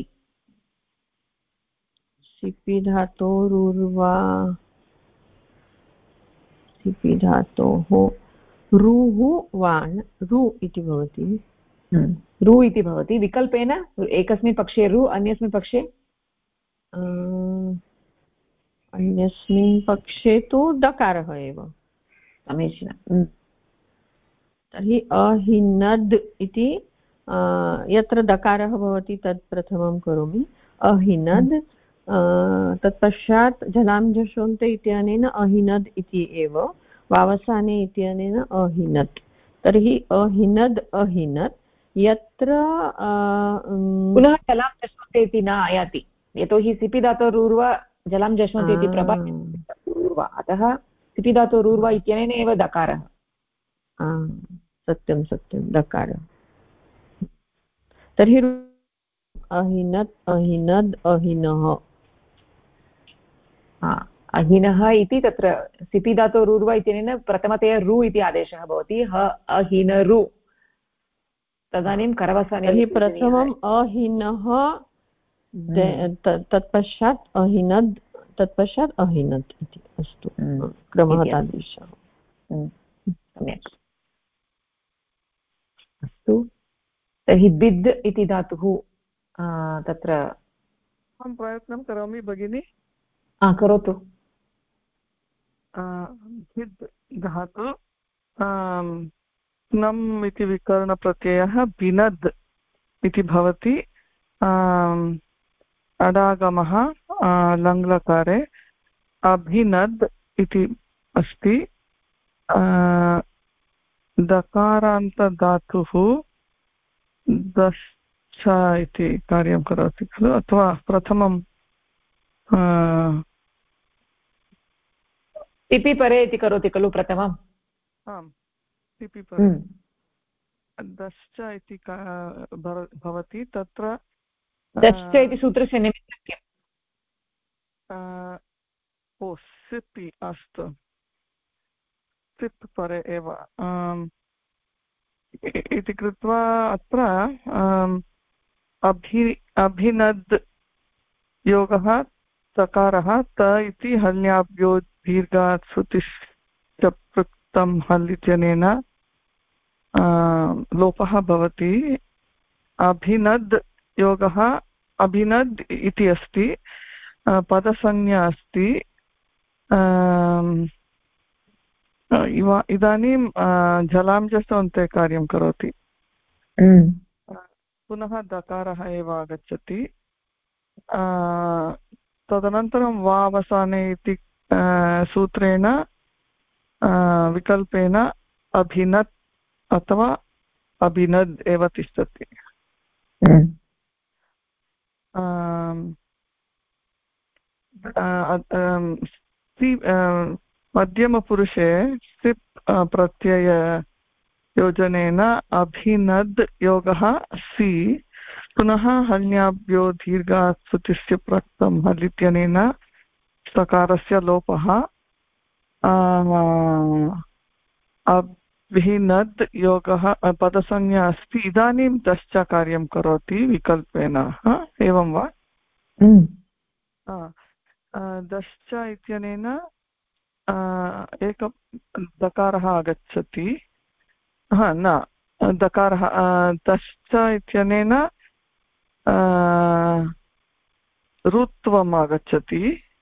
सिपि धातोरुर्वा सिपि धातोः रुः वान् रु इति भवति रु इति भवति विकल्पेन एकस्मिन् पक्षे रु अन्यस्मिन् पक्षे अन्यस्मिन् पक्षे तु दकारः एव समीचीनं तर्हि अहिनद् इति यत्र दकारः भवति तत् प्रथमं करोमि अहिनद् तत्पश्चात् झलां झषोन्ते इत्यनेन अहिनद् इति एव वावसाने इत्यनेन अहिनत् तर्हि अहिनद् अहिनत् यत्र पुनः झलां झषोन्ते इति न आयाति यतोहि सिपि धातोरुर्वा झलां झषोन्ते इति प्रभावः अतः सिपि धातोरुर्वा इत्यनेन एव दकारः सत्यं सत्यं दकारः तर्हि अहिनत् अहिनद् अहिनः अहिनः इति तत्र सिपि धातोरुर्वा इत्यनेन प्रथमतया रु इति आदेशः भवति ह अहिनरु तदानीं करवसाने तर्हि प्रथमम् अहिनः तत्पश्चात् अहिनद् तत्पश्चात् अहिनत् इति अस्तु क्रमः तादृशः सम्यक् अस्तु तर्हि बिद् इति धातुः तत्र अहं प्रयत्नं करोमि भगिनि करोतु बिद् धातु नम् इति विकरणप्रत्ययः बिनद् इति भवति अडागमः लङ्लकारे अभिनद् इति अस्ति दकारान्तधातुः दश्च इति कार्यं करोति खलु अथवा प्रथमं टिपि परे इति करोति खलु प्रथमम् आम् टिपि परे दश्च इति भवति तत्र दश्च इति सूत्रस्य निमित्तं किम् सिपि अस्तु सिप् परे एव इति कृत्वा अत्र अभिनद् योगः तकारः त इति हल्याभ्यो दीर्घात् श्रुतिश्च पृक्तं हल् इत्यनेन लोपः भवति। अभिनद् योगः अभिनद् इति अस्ति, पदसंज्ञा अस्ति। इदानीं जलांजसन्ते कार्यं करोति। पुनः दकारः एव आगच्छति। तदनन्तरं वा अवसाने इति सूत्रेण विकल्पेन अभिनत् अथवा अभिनद् एव तिष्ठति। मध्यमपुरुषे सिप् प्रत्यययोजनेन अभिनद् योगः सि, पुनः हल्याभ्यो दीर्घात् श्रुतिस्य प्रक्तं हल् इत्यनेन सकारस्य लोपः। अभिनद् योगः पदसंज्ञा अस्ति। इदानीं दश्च कार्यं करोति विकल्पेन, एवं वा? दश्च इत्यनेन एक दकारः आगच्छति। न दकारः दश्च इत्यनेन ऋत्वम् आगच्छति।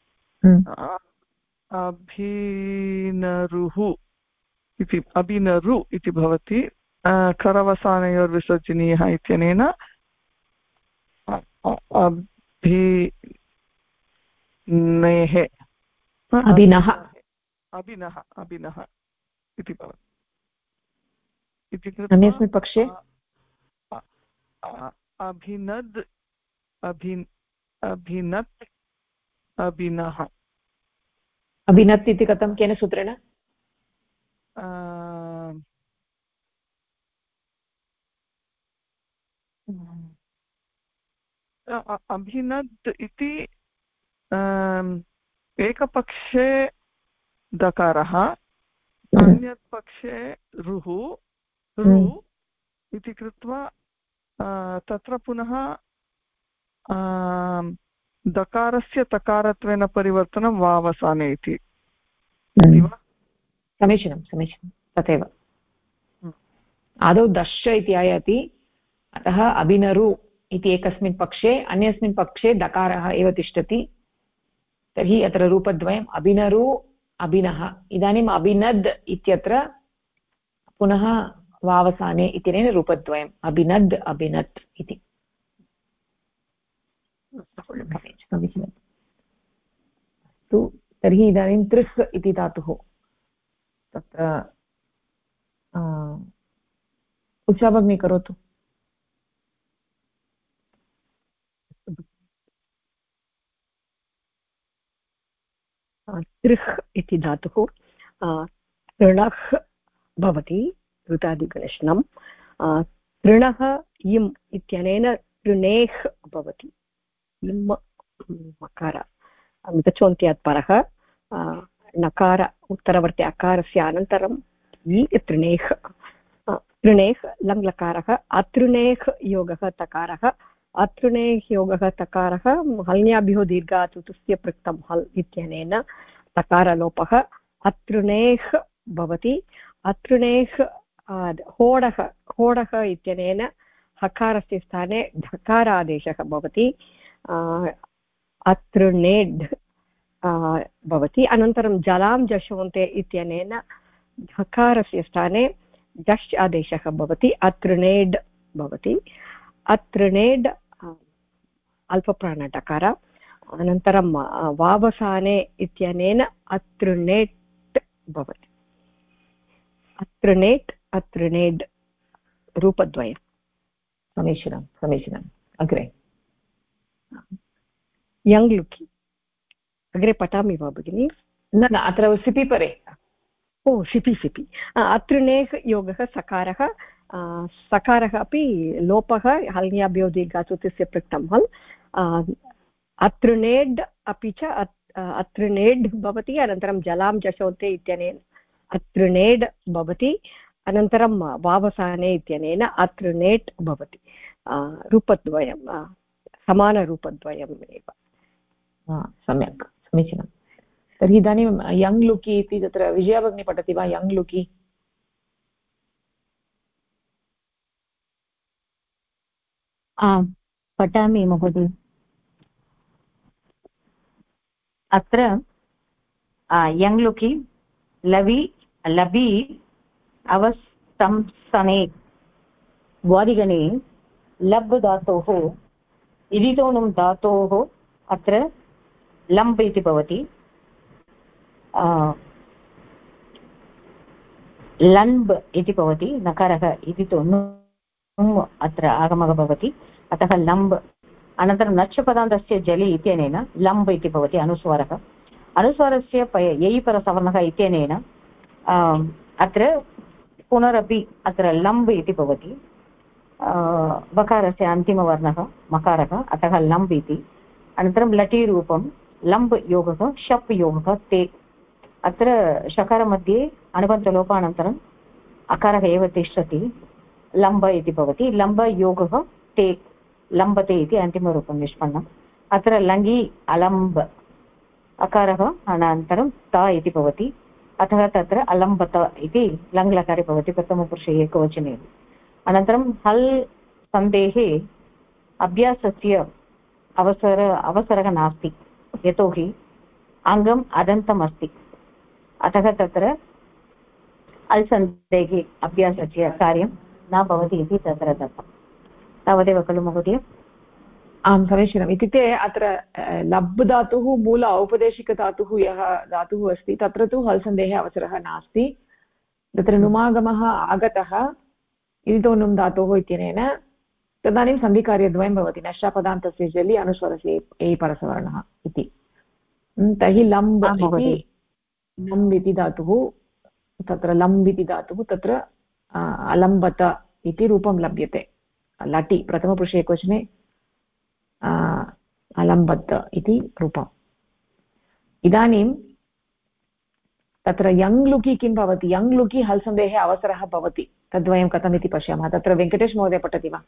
अभिनरुः इति अभिनरु इति भवति। खरवसानयोर्विसर्जनीयः इत्यनेन अभिनेः अभिनः अभिनः अभिनः इति भवति। अन्यस्मिन् पक्षे अभिनद् अभिनत् अभिनः। अभिनत् इति कथं, केन सूत्रेण? अभिनद् इति एकपक्षे दकारः, अन्यत् पक्षे रुः रु इति कृत्वा तत्र पुनः दकारस्य तकारत्वेन परिवर्तनं वा अवसाने इति। समीचीनं समीचीनं, तथैव। आदौ दश इति आयाति, अतः अभिनरु इति एकस्मिन् पक्षे, अन्यस्मिन् पक्षे दकारः एव तिष्ठति। तर्हि अत्र रूपद्वयम् अभिनरु अभिनः। इदानीम् अभिनद् इत्यत्र पुनः वावसाने इत्यनेन रूपद्वयम् अभिनद् अभिनत् इति। समीचीनम्। अस्तु, तर्हि इदानीं तृस् इति धातुः, तत्र उषा भगिनी करोतु। तृः इति धातुः तृणः भवति, ऋतादिगणशनं। तृणः इम् इत्यनेन तृणेः भवति। इम् मकार मितचोन्त्यात् परः नकार उत्तरवर्ति अकारस्य अनन्तरं इ तृणेः। तृणेः लङ्लकारः। अतृणेः योगः तकारः। अतृणेः योगः तकारः हल्याभ्यो दीर्घात् चतुस्य पृक्तं हल् इत्यनेन तकारलोपः अतृणेः भवति। अतृणेः होडः होडः इत्यनेन हकारस्य स्थाने ढकारादेशः भवति। अतृणेड् भवति। अनन्तरं जलां जशोन्ते इत्यनेन ढकारस्य स्थाने डश् आदेशः भवति, अतृणेड् भवति। अतृणेड् अल्पप्राणडकार। अनन्तरं वावसाने इत्यनेन अतृणेट् भवति। अतृणेट् अतृणेड् रूपद्वयम्। समीचीनं समीचीनम्। अग्रे यङ् लुकि। अग्रे पठामि वा भगिनि? न न, अत्र सिपि परे। ओ सिपि सिपि। अतृणेः योगः सकारः। सकारः अपि लोपः हल्याभ्यो दीर्घाचुतस्य पृक्तं हल्। अतृणेड् अपि च अतृणेड् भवति। अनन्तरं जलां जशोन्ते इत्यनेन अतृणेड् भवति। अनन्तरं वावसाने इत्यनेन अतृणेट् भवति। रूपद्वयं समानरूपद्वयम् एव। सम्यक्, समीचीनं। तर्हि इदानीं यङ् लुकि इति तत्र विजया भगिनी पठति वा? यङ् लुकि पठामि महोदय। अत्र यङ् लुकि लवि लबि अवस्तंसने द्वादिगणे लब् धातोः इदितोनुं धातोः अत्र लम्ब् इति भवति। लम्ब् इति भवति, नकारः इदितो नुम् अत्र आगमः भवति, अतः लम्ब्। अनन्तरं नच्पदान्तस्य जलि इत्यनेन लम्ब् इति भवति अनुस्वारः। अनुस्वारस्य ययि परसवर्णः इत्यनेन अत्र पुनरपि अत्र लम्ब् इति भवति। वकारस्य अन्तिमवर्णः मकारः, अतः लम्ब् इति। अनन्तरं लटि रूपं लम्ब् योगः शप् योगः ते। अत्र शकारमध्ये अणुबन्धलोपानन्तरम् अकारः एव तिष्ठति, लम्ब इति भवति। लम्ब योगः ते, लम्बते इति अन्तिमरूपं निष्पन्नम्। अत्र लङि अलम्ब अकारः अनन्तरं त इति भवति, अतः तत्र अलम्बत इति लङ्लकारे भवति, प्रथमपुरुषे एकवचने। अनन्तरं हल् सन्धेः अभ्यासस्य अवसरः नास्ति, यतोहि अङ्गम् अदन्तम् अस्ति, अतः तत्र अल् सन्धेः अभ्यासस्य कार्यं न भवति इति तत्र दत्तं। तावदेव खलु महोदय? आं, समीचीनम्। इत्युक्ते अत्र लब् धातुः मूल औपदेशिकधातुः यः धातुः अस्ति तत्र तु हल् सन्धेः अवसरः नास्ति। तत्र नुमागमः आगतः इदितो नुम् धातोः इत्यनेन, तदानीं सन्धिकार्यद्वयं भवति, नश्चापदान्तस्य जलि अनुस्वरस्य ए परसवर्णः इति। तर्हि लम्ब् इति धातुः, तत्र लम्ब् इति धातुः तत्र अलम्बत इति रूपं लभ्यते। लटि प्रथमपुरुषे एकवचने अलम्बत इति रूपम्। इदानीं तत्र यङ् लुकि किं भवति? यङ् लुकि हल् सन्धेः अवसरः भवति, तद्वयं कथमिति पश्यामः। तत्र वेङ्कटेश महोदय पठति वा?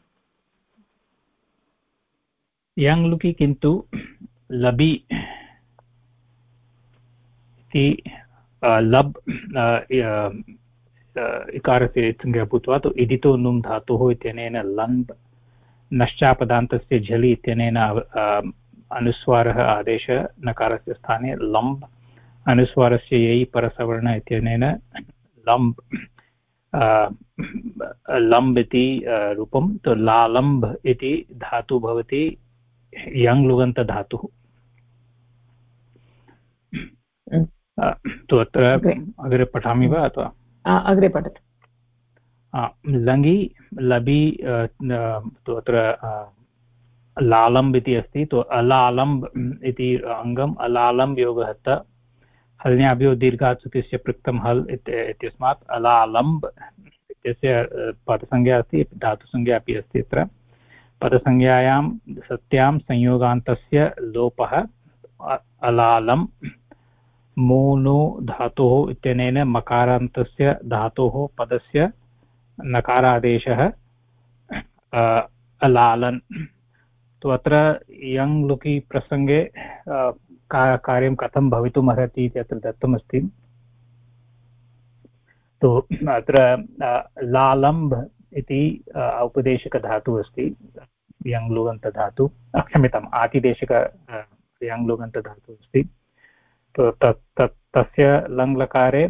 यङ् लुकि किन्तु लबि इति लब् इकारस्य संज्ञा भूत्वा तु इदितो नुम् धातुः इत्यनेन लम्ब्, नश्चापदान्तस्य झलि इत्यनेन अनुस्वारः आदेश नकारस्य स्थाने लम्ब्, अनुस्वारस्य यै परसवर्ण इत्यनेन लम्ब् लम्ब् इति रूपं। तु लालम्ब् इति धातुः भवति यङ् लुगन्तधातुः। तु अत्र अग्रे पठामि वा अथवा? अग्रे पठतु। लङि लबि तु अत्र लालम्ब् इति अस्ति, तु अलालम्ब् इति अङ्गम्। अलालम्ब् योगः त, हल्न्याभ्यो दीर्घात् सुतिस्य पृक्तं हल् इत्यस्मात् अलालम्ब् इत्यस्य पदसंज्ञा अस्ति, धातुसंज्ञा अपि अस्ति। अत्र पदसंज्ञायां सत्यां संयोगान्तस्य लोपः अलालम्, मोनो धातोः इत्यनेन मकारान्तस्य धातोः पदस्य नकारादेशः अलालन्। तो अत्र यङ् लुकि प्रसङ्गे कार्यं कथं भवितुम् अर्हति इति अत्र दत्तमस्ति। तो अत्र लालम्ब् इति औपदेशिकधातुः अस्ति, यङ् लुगन्तधातुः, क्षम्यताम् आतिदेशिक यङ् लुगन्तधातुः अस्ति। तो तस्य लङ्लकारे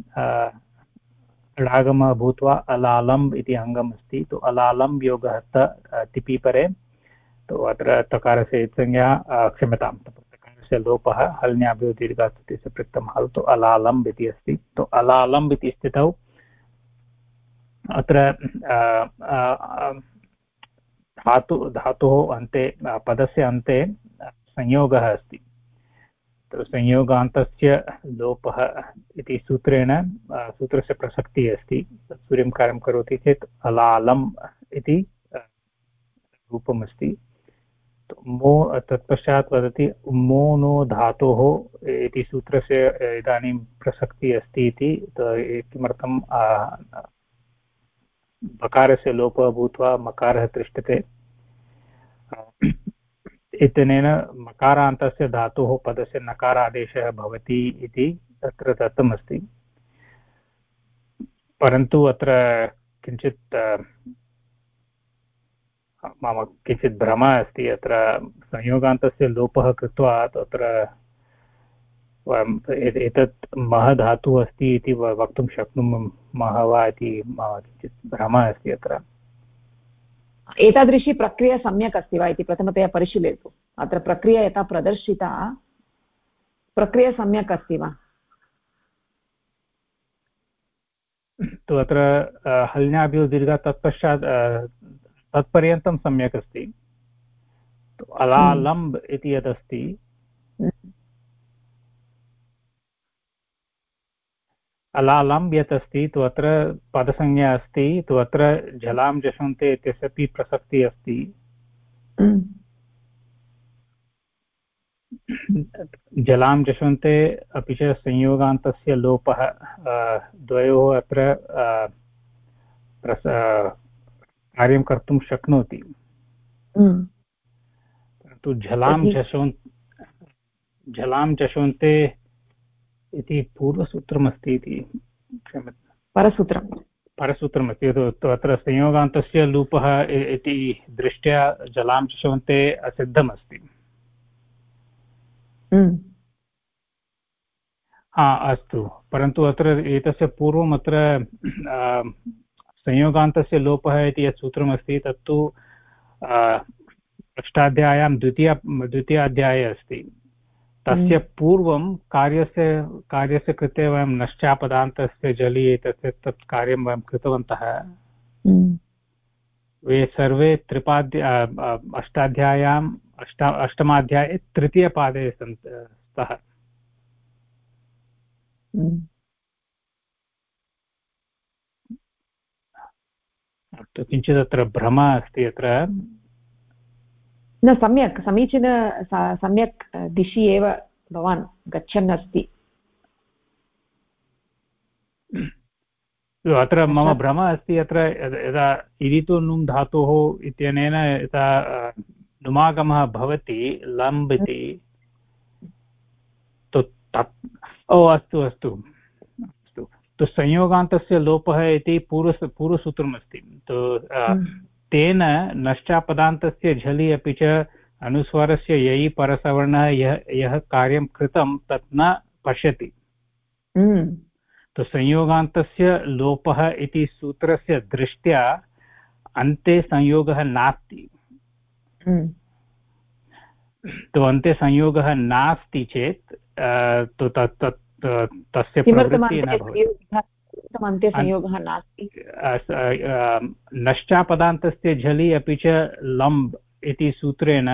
ळागमः भूत्वा अलालम्ब् इति अङ्गम् अस्ति। तो अलालम्ब् योगः त तिपि परे, तो अत्र तकारस्य संज्ञा क्षम्यतां तकारस्य लोपः हल्न्याभ्यो दीर्घात् सुतिस्य पृक्तं हल्, तो अलालम्ब् इति अस्ति। तो अलालम्ब् इति स्थितौ अत्र धातोः अन्ते, पदस्य अन्ते संयोगः अस्ति। तो संयोगान्तस्य लोपः इति सूत्रेण सूत्रस्य प्रसक्तिः अस्ति। सूर्यं कार्यं करोति चेत् अलालम् इति रूपमस्ति। मो तत्पश्चात् वदति मोनो धातोः इति सूत्रस्य इदानीं प्रसक्तिः अस्ति इति। किमर्थं बकारस्य लोपः भूत्वा मकारः तिष्ठते इत्यनेन मकारान्तस्य धातोः पदस्य नकारादेशः भवति इति तत्र दत्तमस्ति, परन्तु अत्र किञ्चित् मम किञ्चित् भ्रमः अस्ति। अत्र संयोगान्तस्य लोपः कृत्वा तत्र एतत् मह धातुः अस्ति इति वक्तुं शक्नुमः वा इति किञ्चित् भ्रमः अस्ति। अत्र एतादृशी प्रक्रिया सम्यक् अस्ति वा इति प्रथमतया परिशीलयतु। अत्र प्रक्रिया यथा प्रदर्शिता, प्रक्रिया सम्यक् अस्ति वा? तु अत्र हल्न्याभ्यो दीर्घ तत्पश्चात् तत्पर्यन्तं सम्यक् अस्ति। अलालम्ब् इति यदस्ति अलालम्ब् यत् अस्ति तु अत्र पदसंज्ञा अस्ति, तु अत्र जलां जषन्ते इत्यस्यापि प्रसक्तिः अस्ति। जलां जषन्ते अपि च संयोगान्तस्य लोपः द्वयोः अत्र कार्यं कर्तुं शक्नोति, परन्तु जलां जषन्ते इति पूर्वसूत्रमस्ति इति परसूत्रमस्ति। अत्र संयोगान्तस्य लोपः इति दृष्ट्या जलां जषन्ते असिद्धमस्ति। अस्तु, परन्तु अत्र एतस्य पूर्वम् अत्र संयोगान्तस्य लोपः इति यत् सूत्रमस्ति तत्तु अष्टाध्याय्यां द्वितीयाध्याये अस्ति। तस्य पूर्वं कार्यस्य कृते वयं नश्चापदान्तस्य जलि एतस्य तत् कार्यं वयं कृतवन्तः। वे सर्वे अष्टाध्याय्याम् अष्टमाध्याये तृतीयपादे स्तः। किञ्चित् अत्र भ्रमः अस्ति। अत्र न सम्यक् सम्यक् दिशि एव भवान् गच्छन् अस्ति। अत्र मम भ्रमः अस्ति। अत्र यदा इदितो नुम् धातोः इत्यनेन यदा नुमागमः भवति लम्ब् इति, अस्तु तु संयोगान्तस्य लोपः इति पूर्वसूत्रमस्ति। तेन नश्चापदान्तस्य झलि अपि च अनुस्वारस्य ययि परसवर्णः यः कार्यं कृतं तत् न पश्यति। तो संयोगान्तस्य लोपः इति सूत्रस्य दृष्ट्या अन्ते संयोगः नास्ति। तो अन्ते संयोगः नास्ति चेत् तो तस्य प्रवृत्तिः न भवति। अन्ते संयोगः नास्ति। नश्चापदान्तस्य झलि अपि च लम्ब् इति सूत्रेण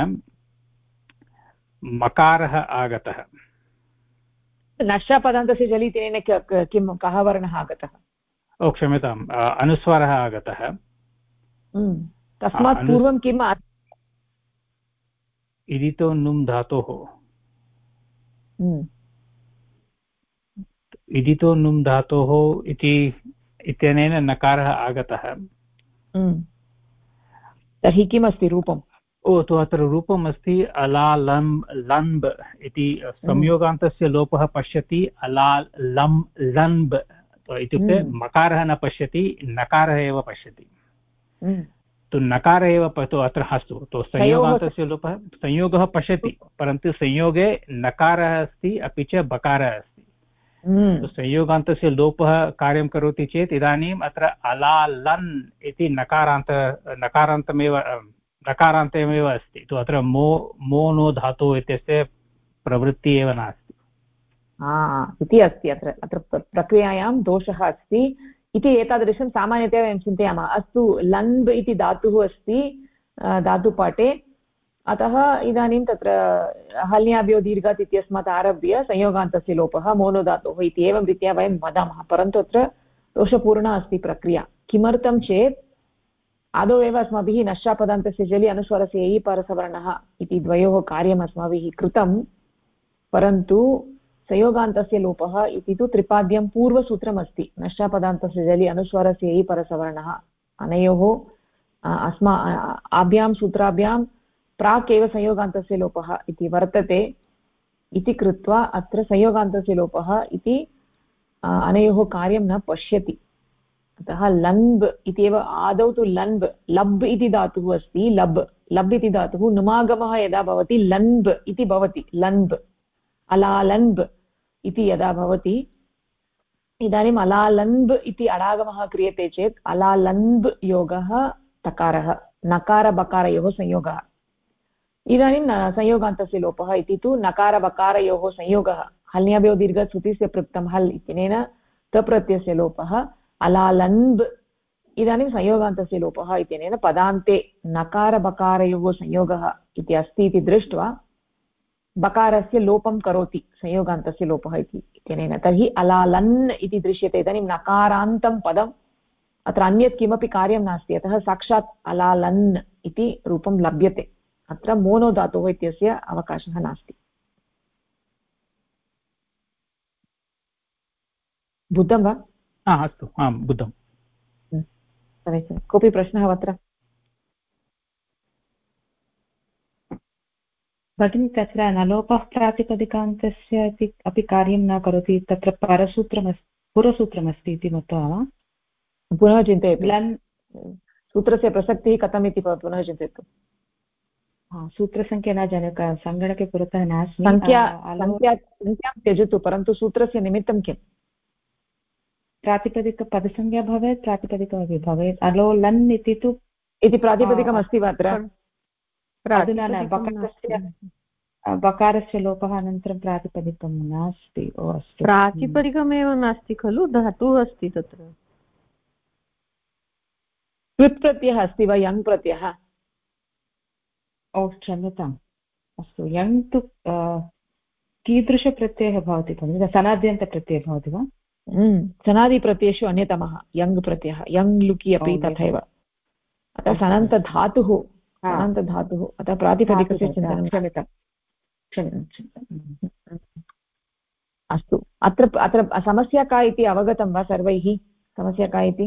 मकारः आगतः। नश्चापदान्तस्य झलि तेन किं कः वर्णः आगतः? क्षम्यताम्, अनुस्वारः आगतः। तस्मात् पूर्वं किम्? इदितो नुम् धातोः इदितो नुम् धातोः इत्यनेन नकारः आगतः। तर्हि किमस्ति रूपम्? तो अत्र रूपम् अस्ति अलालम् लम्ब् इति। संयोगान्तस्य लोपः पश्यति अलालम् लम्ब् इत्युक्ते मकारः न पश्यति, नकारः एव पश्यति। तो नकार एव अत्र अस्तु। तो संयोगान्तस्य लोपः संयोगः पश्यति, परन्तु संयोगे नकारः अस्ति अपि च बकारः अस्ति। तो संयोगान्तस्य लोपः कार्यं करोति चेत् इदानीम् अत्र अलालन् इति नकारान्तमेव अस्ति। तो अत्र मो नो धातुः इत्यस्य प्रवृत्तिः एव नास्ति इति अस्ति। अत्र प्रक्रियायां दोषः अस्ति इति एतादृशं सामान्यतया वयं चिन्तयामः। अस्तु, लम्ब् इति धातुः अस्ति धातुपाठे, अतः इदानीं तत्र हल्न्याभ्यो दीर्घात् इत्यस्मात् आरभ्य संयोगान्तस्य लोपः मोनो धातोः इति एवं रीत्या वयं वदामः, परन्तु अत्र दोषपूर्णा अस्ति प्रक्रिया। किमर्थं चेत् आदौ एव अस्माभिः नश्चापदान्तस्य जलि अनुस्वारस्य ययि परसवर्णः इति द्वयोः कार्यम् अस्माभिः कृतं, परन्तु संयोगान्तस्य लोपः इति तु त्रिपाद्यं पूर्वसूत्रमस्ति। नश्चापदान्तस्य जलि अनुस्वारस्य ययि परसवर्णः, अनयोः आभ्यां सूत्राभ्यां प्राक् एव संयोगान्तस्य लोपः इति वर्तते इति कृत्वा अत्र संयोगान्तस्य लोपः इति अनयोः कार्यं न पश्यति। अतः लम्ब् इत्येव आदौ तु लम्ब् लब् इति धातुः अस्ति। लब् इति धातुः नुमागमः यदा भवति लम्ब् इति भवति। लम्ब् अलालम्ब् इति यदा भवति इदानीम् अलालम्ब् इति अडागमः क्रियते चेत् अलालम्ब् योगः तकारः नकारबकारयोः संयोगः। इदानीं संयोगान्तस्य लोपः इति तु नकारबकारयोः संयोगः। हल्न्याभ्यो दीर्घश्रुतिस्य पृक्तं हल् इत्यनेन तप्रत्ययस्य लोपः अलालम्ब्। इदानीं संयोगान्तस्य लोपः इत्यनेन पदान्ते नकारबकारयोः संयोगः इति अस्ति इति दृष्ट्वा बकारस्य लोपं करोति संयोगान्तस्य लोपः इत्यनेन। तर्हि अलालन् इति दृश्यते। इदानीं नकारान्तं पदम् अत्र अन्यत् किमपि कार्यं नास्ति, अतः साक्षात् अलालन् इति रूपं लभ्यते। अत्र मोनो धातोः इत्यस्य अवकाशः नास्ति। बुद्धं वा? अस्तु, आं बुद्धं। समीचीनं। कोऽपि प्रश्नः अत्र? भगिनी तत्र नलोपः प्रातिपदिकान्तस्य अपि कार्यं न करोति, तत्र पुरसूत्रमस्ति इति मत्वा वा? पुनः चिन्तयतु। सूत्रस्य प्रसक्तिः कथम् इति पुनः चिन्तयतु। सूत्रसङ्ख्या न जाने, सङ्गणके पुरतः नास्मि। संख्यां त्यजतु, परन्तु सूत्रस्य निमित्तं किम्? प्रातिपदिकपदसंज्ञा भवेत्, प्रातिपदिकमपि भवेत्। अलो लन् इति तु इति प्रातिपदिकम् अस्ति वा अत्र? अधुना न, बकारस्य लोपः अनन्तरं प्रातिपदिकं नास्ति। अस्तु, प्रातिपदिकमेव नास्ति खलु, धातुः अस्ति तत्र। कृत् प्रत्ययः अस्ति वा? यङ् प्रत्ययः? क्षम्यताम्। अस्तु, यङ् तु कीदृशप्रत्ययः भवति खलु? सनाद्यन्तप्रत्ययः भवति वा? सनादिप्रत्ययेषु अन्यतमः यङ् प्रत्ययः। यङ् लुकि अपि तथैव। अतः सनन्तधातुः अतः प्रातिपदिकस्य चिन्तनं। क्षम्यताम्। अस्तु, अत्र समस्या का इति अवगतं वा सर्वैः? समस्या का इति?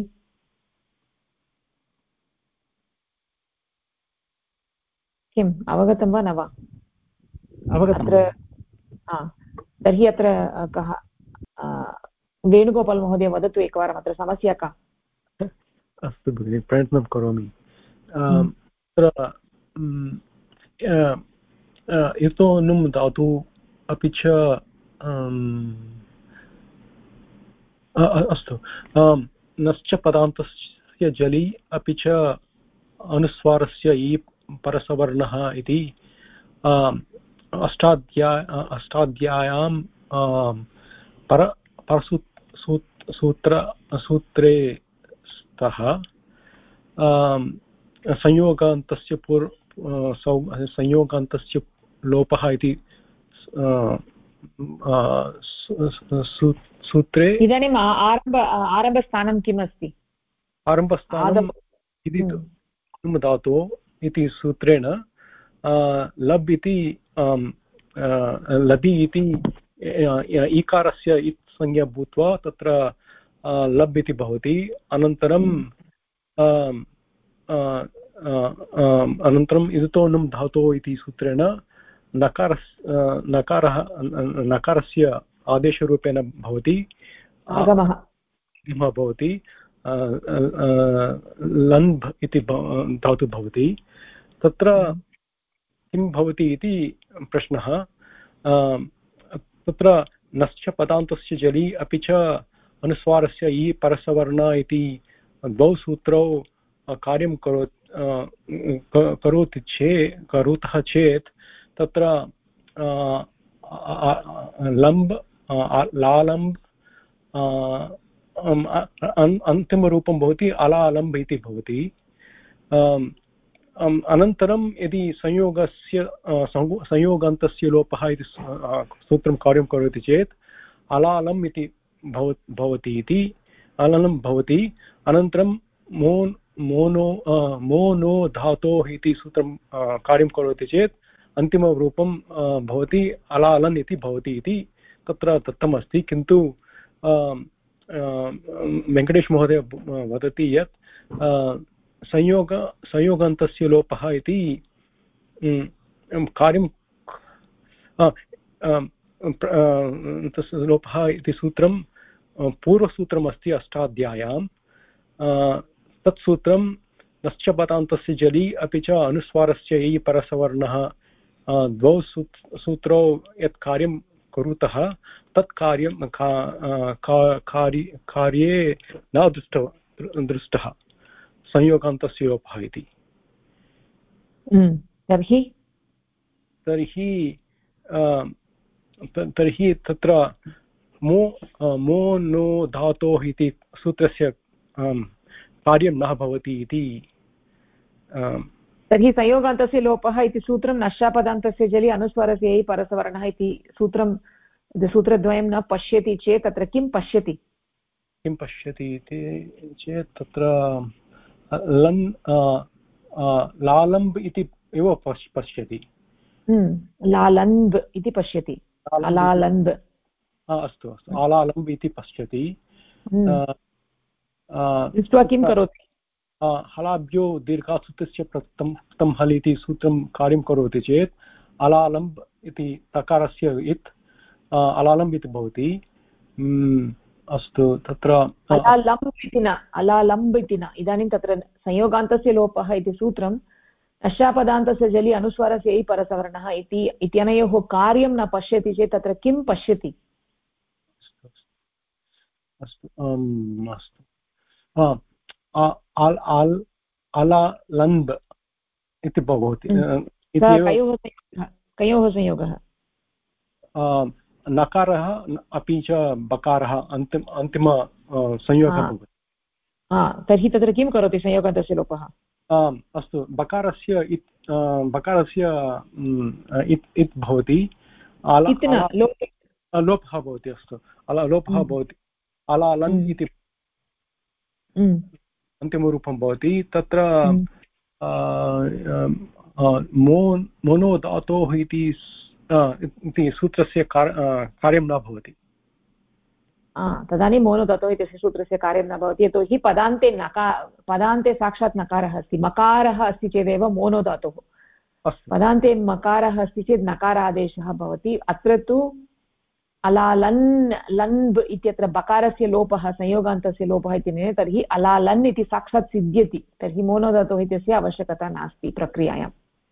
किम् अवगतं वा न वा? अत्र तर्हि अत्र कः वेणुगोपाल् महोदय वदतु एकवारम्, अत्र समस्या का? अस्तु भगिनि, प्रयत्नं करोमि। यतो नुम् धातु अपि च अस्तु, नश्च पदान्तस्य जलि अपि च अनुस्वारस्य इ परसवर्णः इति अष्टाध्याय्यां सूत्रे स्तः संयोगान्तस्य लोपः इति सूत्रे। इदानीम् आरम्भस्थानं किम् अस्ति? आरम्भस्थानम् इति धातु इति सूत्रेण लब् इति लबि इति ईकारस्य इत् संज्ञा भूत्वा तत्र लब् इति भवति। अनन्तरम् इदतो नुम् धातोः इति सूत्रेण नकारस्य आदेशरूपेण भवति, आगमः भवति। लन्भ् इति धातु भवति। तत्र किं भवति इति प्रश्नः। तत्र नश्च पदान्तस्य जलि अपि च अनुस्वारस्य इ परसवर्ण इति द्वौ सूत्रौ कार्यं करोतः चेत् तत्र लम्ब् लालम्ब् अन्तिमरूपं भवति अलालम्ब् इति भवति। अनन्तरं यदि संयोगान्तस्य लोपः इति सूत्रं कार्यं करोति चेत् अलालम् इति भवति इति अलालं भवति। अनन्तरं मोनो धातोः इति सूत्रं कार्यं करोति चेत् अन्तिमरूपं भवति अलालन् इति भवति इति तत्र दत्तमस्ति। किन्तु वेङ्कटेश महोदय वदति यत् संयोगान्तस्य लोपः इति कार्यं तस्य लोपः इति सूत्रं पूर्वसूत्रमस्ति अष्टाध्याय्यां तत् सूत्रं नश्च पदान्तस्य जलि अपि च अनुस्वारस्य इ परसवर्णः द्वौ सूत्रौ यत् कार्यं कुरुतः तत् कार्यं कार्ये न दृष्टः संयोगान्तस्य लोपः इति। तर्हि तत्र मो नो धातोः इति सूत्रस्य कार्यं न भवति इति। तर्हि संयोगान्तस्य लोपः इति सूत्रं नश्चापदान्तस्य जलि अनुस्वारस्य यै परसवर्णः इति सूत्रद्वयं न पश्यति चेत् तत्र किं पश्यति इति चेत् तत्र लालम्ब् इति एव पश्यति। लालम्ब् इति पश्यति। अलालम्ब् अस्तु अस्तु अलालम्ब् इति पश्यति। दृष्ट्वा किं करोति हलाभ्यो दीर्घासूत्रस्य प्रथम हल् इति सूत्रं कार्यं करोति चेत् अलालम्ब् इति तकारस्य इत् अलालम्ब् इति भवति। अस्तु तत्र अलालम्ब् इति न इदानीं तत्र संयोगान्तस्य लोपः इति सूत्रं नश्चापदान्तस्य जलि अनुस्वारस्य यै परसवर्णः इति इत्यनयोः कार्यं न पश्यति चेत् तत्र किं पश्यति। अस्तु अलालम्ब् इति भवति। कयोः संयोगः नकारः अपि च बकारः अन्तिम संयोगः भवति। तर्हि तत्र किं करोति संयोगान्तस्य लोपः। अस्तु बकारस्य इत् भवति लोपः भवति। अस्तु लोपः भवति अलालन् इति अन्तिमरूपं भवति। तत्र मोनो धातोः इति सूत्रस्य कार्यं न भवति। तदानीं मोनो धातोः इत्यस्य सूत्रस्य कार्यं न भवति यतोहि पदान्ते साक्षात् नकारः अस्ति। मकारः अस्ति चेदेव मोनो धातुः। पदान्ते मकारः अस्ति चेत् नकारादेशः भवति। अत्र तु अलालन् लन्ब् इत्यत्र बकारस्य लोपः संयोगान्तस्य लोपः इति तर्हि अलालन् इति साक्षात् सिद्ध्यति। तर्हि मोनो धातोः इत्यस्य आवश्यकता नास्ति प्रक्रियायाम्।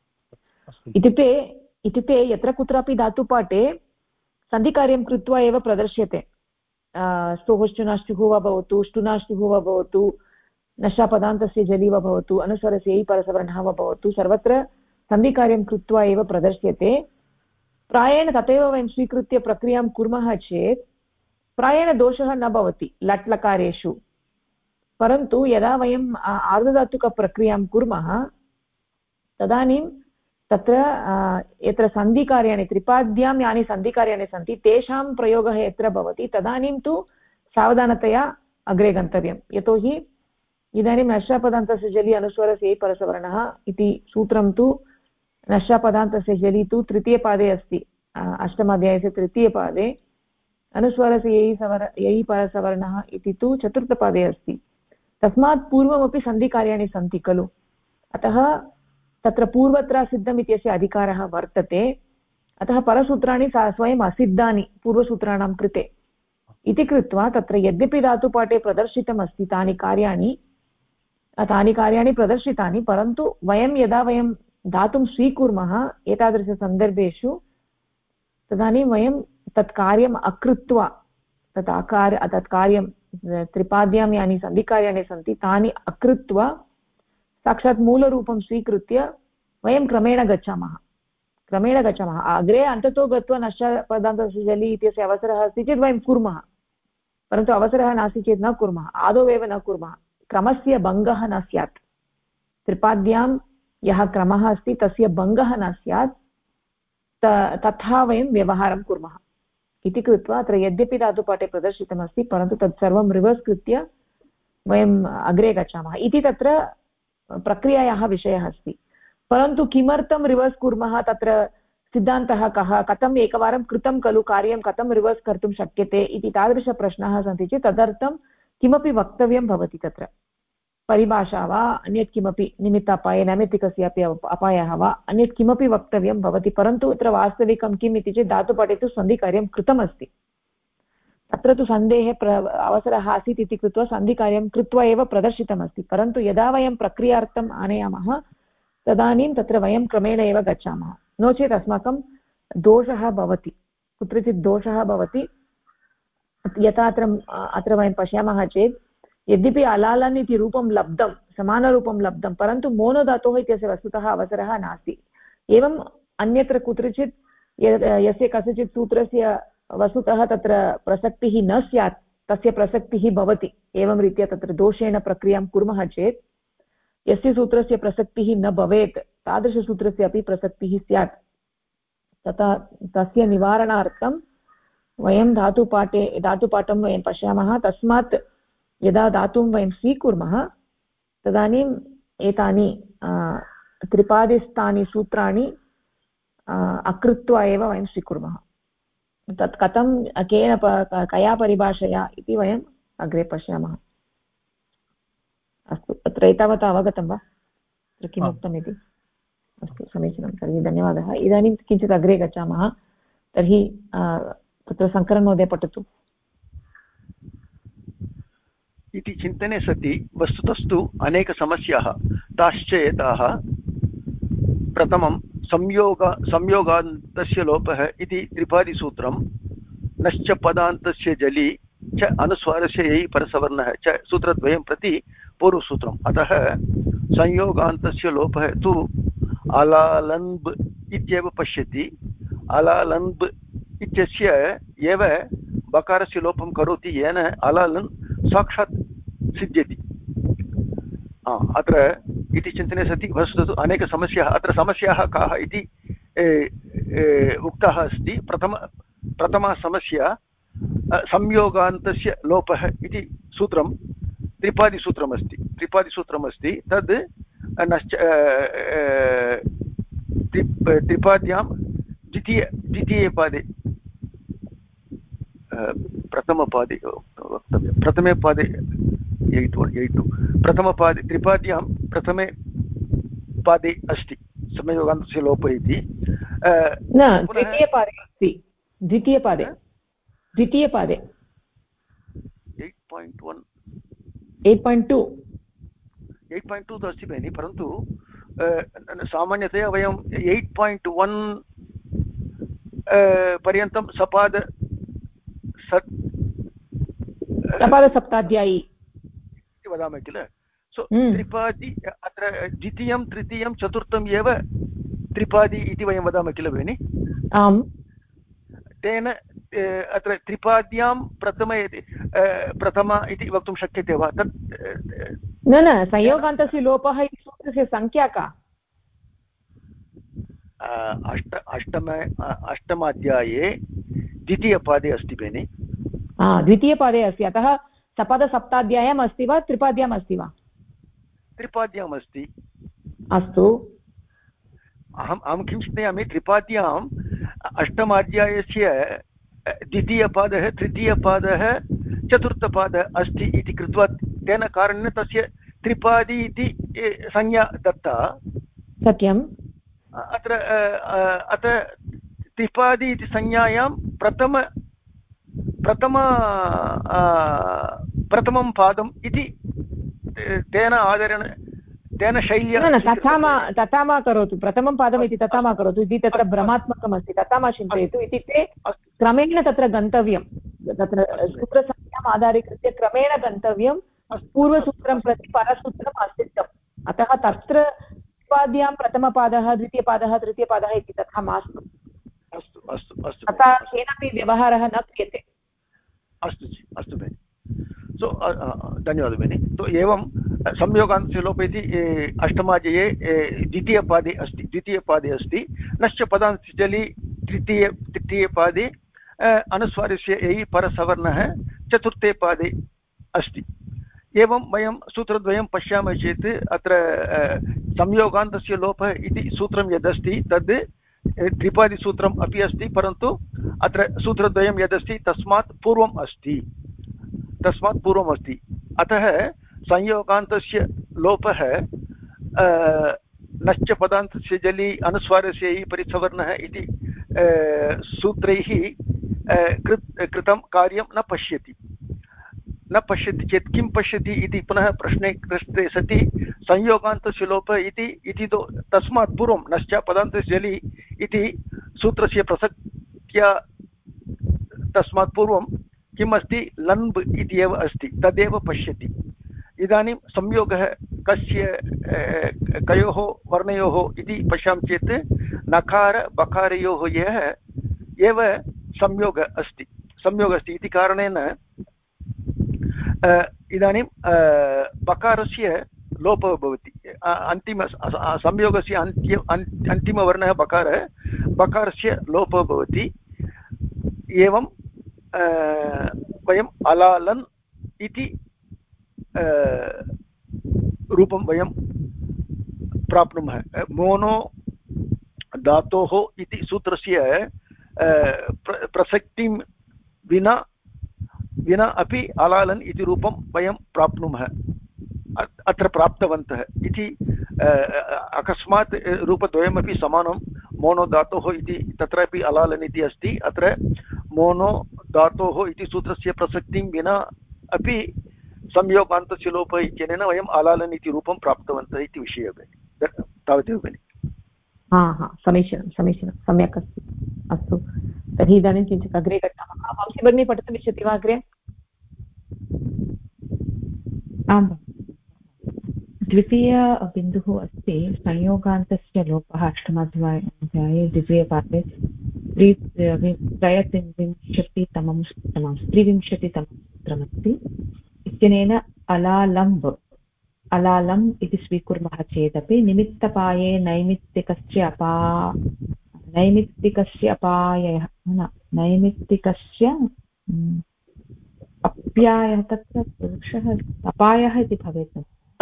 इत्युक्ते यत्र कुत्रापि धातुपाठे सन्धिकार्यं कृत्वा एव प्रदर्श्यते। स्तोश्चुनाश्चुः वा भवतु ष्टुनाश्चुः वा भवतु नश्चापदान्तस्य जलि वा भवतु अनुस्वारस्य यै परसवर्णः वा भवतु सर्वत्र सन्धिकार्यं कृत्वा एव प्रदर्श्यते। प्रायेण तथैव वयं स्वीकृत्य प्रक्रियां कुर्मः चेत् प्रायेण दोषः न भवति लट् लकारेषु। परन्तु यदा वयम् आर्धधातुकप्रक्रियां कुर्मः तदानीं तत्र यत्र सन्धिकार्याणि त्रिपाद्यां यानि सन्धिकार्याणि सन्ति तेषां प्रयोगः यत्र भवति तदानीं तु सावधानतया अग्रे गन्तव्यं। यतोहि इदानीं नश्चापदान्तस्य जलि अनुस्वारस्य यै परसवर्णः इति सूत्रं तु नश्चापदान्तस्य जलि तु तृतीयपादे अस्ति। अष्टमाध्यायस्य तृतीयपादे अनुस्वारस्य यै परसवर्णः इति तु चतुर्थपादे अस्ति। तस्मात् पूर्वमपि सन्धिकार्याणि सन्ति खलु। अतः तत्र पूर्वत्र सिद्धम् इत्यस्य अधिकारः वर्तते। अतः परसूत्राणि स्वयम् असिद्धानि पूर्वसूत्राणां कृते इति कृत्वा तत्र यद्यपि धातुपाठे प्रदर्शितमस्ति तानि कार्याणि प्रदर्शितानि परन्तु यदा वयं धातुं स्वीकुर्मः एतादृशसन्दर्भेषु तदानीं वयं तत् कार्यम् अकृत्वा तत् कार्यं त्रिपाद्यां यानि सन्धिकार्याणि सन्ति तानि अकृत्वा साक्षात् मूलरूपं स्वीकृत्य वयं क्रमेण गच्छामः। अग्रे अन्ततो गत्वा नश्चापदान्तस्य जलि इत्यस्य अवसरः अस्ति चेत् वयं कुर्मः। परन्तु अवसरः नास्ति चेत् न कुर्मः। आदौ एव न कुर्मः। क्रमस्य भङ्गः न स्यात्। त्रिपाद्यां यः क्रमः अस्ति तस्य भङ्गः न स्यात् तथा वयं व्यवहारं कुर्मः इति कृत्वा अत्र यद्यपि धातुपाठे प्रदर्शितमस्ति परन्तु तत् सर्वं रिवर्स् कृत्य वयम् अग्रे गच्छामः इति तत्र प्रक्रियायाः विषयः अस्ति। परन्तु किमर्थं रिवर्स् कुर्मः तत्र सिद्धान्तः कः कथम् एकवारं कृतं खलु कार्यं कथं रिवर्स् कर्तुं शक्यते इति तादृशप्रश्नाः सन्ति चेत् तदर्थं किमपि वक्तव्यं भवति तत्र। परिभाषा वा अन्यत् किमपि निमित्तापाये नैमित्तिकस्य अपि अपायः वा अन्यत् किमपि वक्तव्यं भवति परन्तु अत्र वास्तविकं किम् इति चेत् धातुपाठे तु सन्धिकार्यं कृतमस्ति तत्र तु सन्धेः अवसरः आसीत् इति कृत्वा सन्धिकार्यं कृत्वा एव प्रदर्शितमस्ति परन्तु यदा वयं प्रक्रियार्थम् आनयामः तदानीं तत्र वयं क्रमेण एव गच्छामः नो चेत् अस्माकं दोषः भवति कुत्रचित् दोषः भवति यथा अत्र वयं पश्यामः चेत् यद्यपि अलालन् इति रूपं लब्धं समानरूपं लब्धं परन्तु मोनोधातोः इत्यस्य वस्तुतः अवसरः नास्ति एवम् अन्यत्र कुत्रचित् यस्य कस्यचित् सूत्रस्य वस्तुतः तत्र प्रसक्तिः न स्यात् तस्य प्रसक्तिः भवति एवं रीत्या तत्र दोषेण प्रक्रियां कुर्मः चेत् यस्य सूत्रस्य प्रसक्तिः न भवेत् तादृशसूत्रस्य अपि प्रसक्तिः स्यात् तथा तस्य निवारणार्थं वयं धातुपाठं वयं पश्यामः तस्मात् यदा धातुं वयं स्वीकुर्मः तदानीम् एतानि त्रिपादिस्थानि सूत्राणि अकृत्वा एव वयं स्वीकुर्मः तत् कथं केन कया परिभाषया इति वयम् अग्रे पश्यामः अस्तु अत्र एतावता अवगतं वा अत्र किम् उक्तम् इति अस्तु समीचीनं तर्हि धन्यवादः इदानीं किञ्चित् अग्रे गच्छामः तर्हि तत्र शङ्करन् महोदय पठतु इति चिन्तने सति वस्तुतस्तु अनेकसमस्याः ताश्च एताः प्रथमं संयोगान्तस्य लोपः इति त्रिपादिसूत्रं नश्च पदान्तस्य जलि च अनुस्वारस्य ययि परसवर्णः च सूत्रद्वयं प्रति पूर्वसूत्रम् अतः संयोगान्तस्य लोपः तु अलालन्ब् इत्येव पश्यति अलालन्ब् इत्यस्य एव बकारस्य लोपं करोति येन अलालन् साक्षात् सिद्ध्यति अत्र इति चिन्तने सति वस्तुतु अनेकसमस्याः अत्र समस्याः काः इति उक्तः अस्ति प्रथमा समस्या संयोगान्तस्य लोपः इति सूत्रं त्रिपादिसूत्रमस्ति तद् नश्च त्रिपाद्यां द्वितीये पादे प्रथमपादे वक्तव्यं प्रथमे पादे 8.2 प्रथमपादे त्रिपाद्यां प्रथमे पादे अस्ति संयोगान्तस्य लोपः इति न द्वितीयपादे अस्ति द्वितीयपादे 8.2 तु अस्ति भगिनि परन्तु सामान्यतया वयं 8.1 पर्यन्तं सपादसप्ताध्यायी इति वदामः किल सो त्रिपादी अत्र द्वितीयं तृतीयं चतुर्थम् एव त्रिपादी इति वयं वदामः किल भगिनि आम् तेन अत्र त्रिपाद्यां प्रथमा इति वक्तुं शक्यते वा तत् न संयोगान्तस्य लोपः इति सूत्रस्य संख्या का अष्टमाध्याये द्वितीयपादे अस्ति भगिनि द्वितीयपादे अस्ति अतः सपादसप्ताध्यायम् अस्ति वा त्रिपाद्याम् अस्ति वा त्रिपाद्याम् अस्ति अस्तु अहं किं चिन्तयामि त्रिपाद्याम् अष्टमाध्यायस्य द्वितीयपादः तृतीयपादः चतुर्थपादः अस्ति इति कृत्वा तेन कारणेन तस्य त्रिपादी इति संज्ञा दत्ता सत्यम् अत्र त्रिपादी इति संज्ञायां प्रथमं पादम् इति तेन आधारेण तेन शैल्या तथा मा करोतु प्रथमं पादम् इति तथा मा करोतु इति तत्र भ्रमात्मकमस्ति तथा मा चिन्तयतु इत्युक्ते क्रमेण तत्र गन्तव्यं तत्र सूत्रसंख्याम् आधारीकृत्य क्रमेण गन्तव्यं पूर्वसूत्रं प्रति परसूत्रम् अस्तित्वम् अतः तत्र त्रिपाद्यां प्रथमपादः द्वितीयपादः तृतीयपादः इति तथा मास्तु तथा केनापि व्यवहारः न क्रियते अस्तु भगिनि सो धन्यवादः भगिनि तो एवं संयोगान्तस्य लोपः इति अष्टमाध्याये द्वितीयपादे अस्ति नश्च पदान्तस्य जलि तृतीयपादे अनुस्वारस्य ययि परसवर्णः चतुर्थे पादे अस्ति एवं वयं सूत्रद्वयं पश्यामः चेत् अत्र संयोगान्तस्य लोपः इति सूत्रं यदस्ति तद् त्रिपादिसूत्रम् अपि अस्ति परन्तु अत्र सूत्रद्वयं यदस्ति तस्मात् पूर्वम् अस्ति अतः संयोगान्तस्य लोपः नश्च पदान्तस्य जलि अनुस्वारस्य इ परिसवर्णः इति सूत्रैः कृतं कार्यं न पश्यति चेत् किं पश्यति इति पुनः प्रश्ने कृते सति संयोगान्तस्य लोपः इति तस्मात् पूर्वं नश्च पदान्तस्य जलि इति सूत्रस्य प्रसक्त्या तस्मात् पूर्वं किम् अस्ति लम्ब् इति एव अस्ति तदेव पश्यति। इदानीं संयोगः कयोः वर्णयोः इति पश्यामः चेत् नकार बकारयोः एव संयोगः अस्ति इति कारणेन इदानीं बकारस्य लोपः भवति। संयोगस्य अन्तिमवर्णः बकारस्य लोपः भवति। एवं वयम् अलालन् इति रूपं वयं प्राप्नुमः। मोनो धातोः इति सूत्रस्य प्रसक्तिं विना अपि अलालन् इति रूपं वयं प्राप्नुमः। अत्र प्राप्तवन्तः इति अकस्मात् रूपद्वयमपि समानं मोनो धातोः इति तत्रापि अलालन् इति अस्ति। अत्र मोनो धातोः इति सूत्रस्य प्रसक्तिं विना अपि संयोगान्तस्य लोपः इत्यनेन वयम् अलालन् इति रूपं प्राप्तवन्तः इति विषयः। तावदेव भगिनि। समीचीनं सम्यक् अस्ति। अस्तु, तर्हि इदानीं किञ्चित् अग्रे गच्छामः। वंशी भगिनी पठितुमिच्छति वा अग्रे? आम्, द्वितीयबिन्दुः अस्ति संयोगान्तस्य लोपः अष्टमाध्याये द्वितीयपाठे 23विंशतितमं सूत्रमस्ति। इत्यनेन अलालम् इति स्वीकुर्मः चेदपि निमित्तपाये नैमित्तिकस्य अप्यायः तत्र पुरुषः अपायः इति भवेत्।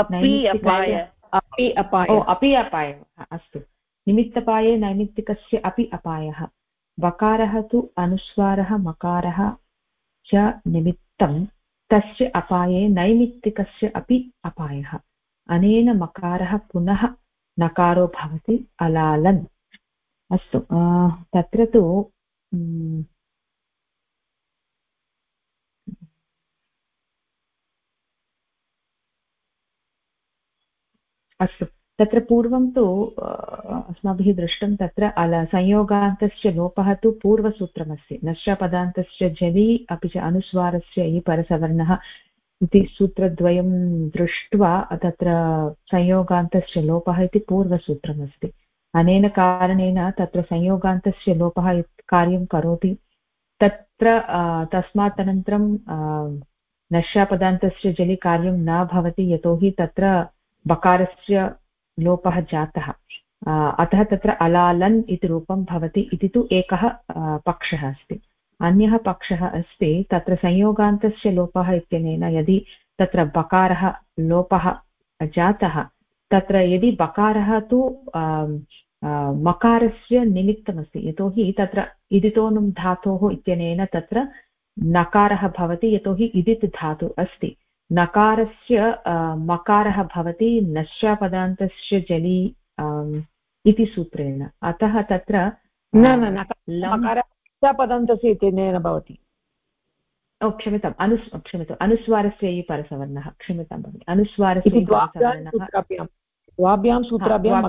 अपि अपायः अस्तु। निमित्तपाये नैमित्तिकस्य अपि अपायः। बकारः तु अनुस्वारः मकारः च निमित्तं तस्य अपाये नैमित्तिकस्य अपि अपायः। अनेन मकारः पुनः नकारो भवति अलालन्। अस्तु, तत्र तु अस्तु, तत्र पूर्वं तु अस्माभिः दृष्टं तत्र संयोगान्तस्य लोपः तु पूर्वसूत्रमस्ति। नश्चपदान्तस्य जलि अपि च अनुस्वारस्य इ परसवर्णः इति सूत्रद्वयं दृष्ट्वा तत्र संयोगान्तस्य लोपः इति पूर्वसूत्रमस्ति। अनेन कारणेन तत्र संयोगान्तस्य लोपः कार्यं करोति। तत्र तस्मात् अनन्तरं नश्चापदान्तस्य जलि कार्यं न भवति, यतोहि तत्र बकारस्य लोपः जातः। अतः तत्र अलालन् इति रूपं भवति इति तु एकः पक्षः अस्ति। अन्यः पक्षः अस्ति तत्र संयोगान्तस्य लोपः इत्यनेन यदि तत्र बकारः लोपः जातः, तत्र यदि बकारः तु मकारस्य निमित्तमस्ति, यतोहि तत्र इदितोनुं धातोः इत्यनेन तत्र नकारः भवति, यतोहि इदित् धातु अस्ति। नकारस्य मकारः भवति नश्चापदान्तस्य जलि इति सूत्रेण। अतः तत्र नश्चापदान्तस्य इत्यनेन भवति। क्षम्यताम्, अनुस्वारस्य इ परसवर्णः, क्षम्यतां भगिनि, अनुस्वारस्य द्वाभ्यां सूत्राभ्यां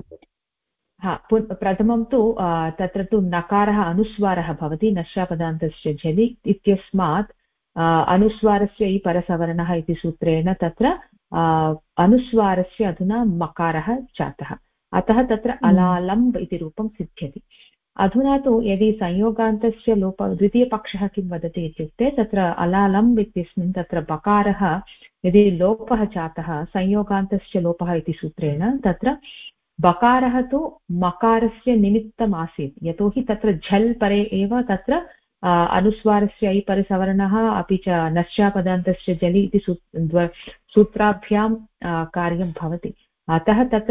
प्रथमं तु तत्र तु नकारः अनुस्वारः भवति नश्चापदान्तस्य जलि इत्यस्मात् अनुस्वारस्य इ परसवर्णः इति सूत्रेण तत्र अनुस्वारस्य अधुना मकारः जातः। अतः तत्र अलालम्ब् इति रूपं सिद्ध्यति। अधुना तु यदि संयोगान्तस्य लोपः, द्वितीयपक्षः किं वदति इत्युक्ते तत्र अलालम्ब् इत्यस्मिन् तत्र बकारः यदि लोपः जातः संयोगान्तस्य लोपः इति सूत्रेण, तत्र बकारः तु मकारस्य निमित्तम् आसीत्, यतोहि तत्र झल् परे एव तत्र अनुस्वारस्य इ परिसवर्णः अपि च नश्चापदान्तस्य जलि इति सूत्राभ्यां कार्यं भवति। अतः तत्र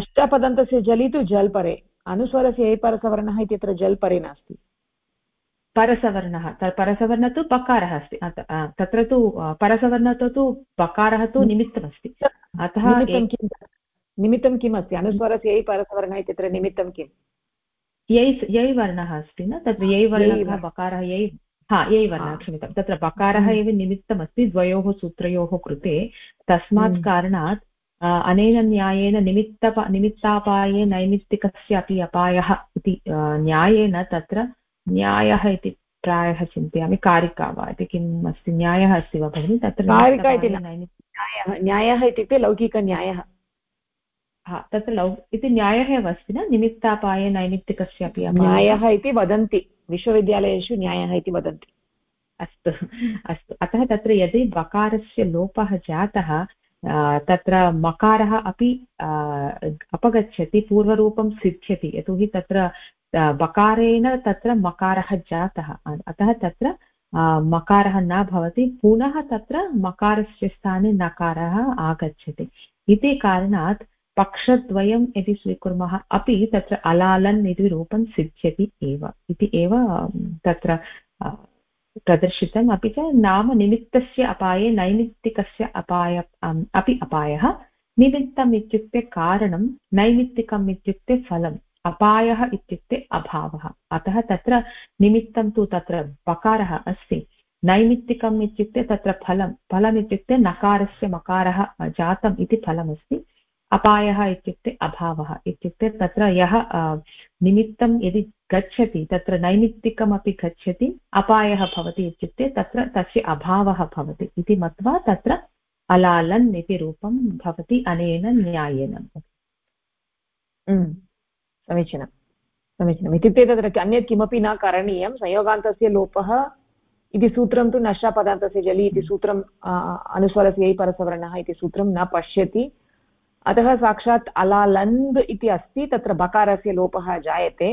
नश्चापदान्तस्य जलि तु जल् परे, अनुस्वारस्य इ परसवर्णः इत्यत्र जल् परे नास्ति। परसवर्णः परसवर्ण तु पकारः अस्ति तत्र तु परसवर्णः तु पकारः तु निमित्तमस्ति अतः निमित्तं किम् अस्ति अनुस्वारस्य यै परसवर्णः इत्यत्र निमित्तं किम् यै वर्णः अस्ति न तत्र यै वर्णः बकारः यै वर्णः क्षम्यतां तत्र बकारः एव निमित्तमस्ति द्वयोः सूत्रयोः कृते तस्मात् कारणात् अनेन न्यायेन निमित्तापाये नैमित्तिकस्य अपि अपायः इति न्यायेन तत्र न्यायः इति प्रायः चिन्तयामि कारिका वा इति किम् अस्ति न्यायः अस्ति वा भगिनि तत्र कारिका इति न्यायः इत्युक्ते लौकिकन्यायः तत्र इति न्यायः एव अस्ति न निमित्तापाये नैमित्तिकस्य अपि न्यायः इति वदन्ति विश्वविद्यालयेषु न्यायः इति वदन्ति अस्तु अस्तु अतः तत्र यदि बकारस्य लोपः जातः तत्र मकारः अपि अपगच्छति पूर्वरूपं सिद्ध्यति यतोहि तत्र बकारेण तत्र मकारः जातः अतः तत्र मकारः न भवति पुनः तत्र मकारस्य स्थाने नकारः आगच्छति इति कारणात् पक्षद्वयं यदि स्वीकुर्मः अपि तत्र अलालन् इति रूपं सिद्ध्यति एव इति एव तत्र प्रदर्शितम् अपि च नाम निमित्तस्य अपाये नैमित्तिकस्य अपि अपायः निमित्तम् इत्युक्ते कारणं नैमित्तिकम् इत्युक्ते फलम् अपायः इत्युक्ते अभावः अतः तत्र निमित्तं तु तत्र बकारः अस्ति नैमित्तिकम् इत्युक्ते तत्र फलम् इत्युक्ते नकारस्य मकारः जातम् इति फलमस्ति अपायः इत्युक्ते अभावः इत्युक्ते तत्र यः निमित्तं यदि गच्छति तत्र नैमित्तिकमपि गच्छति अपायः भवति इत्युक्ते तत्र तस्य अभावः भवति इति मत्वा तत्र अलालन् इति रूपं भवति अनेन न्यायेन समीचीनम् इत्युक्ते तत्र अन्यत् किमपि न करणीयं संयोगान्तस्य लोपः इति सूत्रं तु नष्टापदान्तस्य जलि इति सूत्रम् अनुस्वारस्य यै परसवर्णः इति सूत्रं न पश्यति अतः साक्षात् अलालन्ब् इति अस्ति तत्र बकारस्य लोपः जायते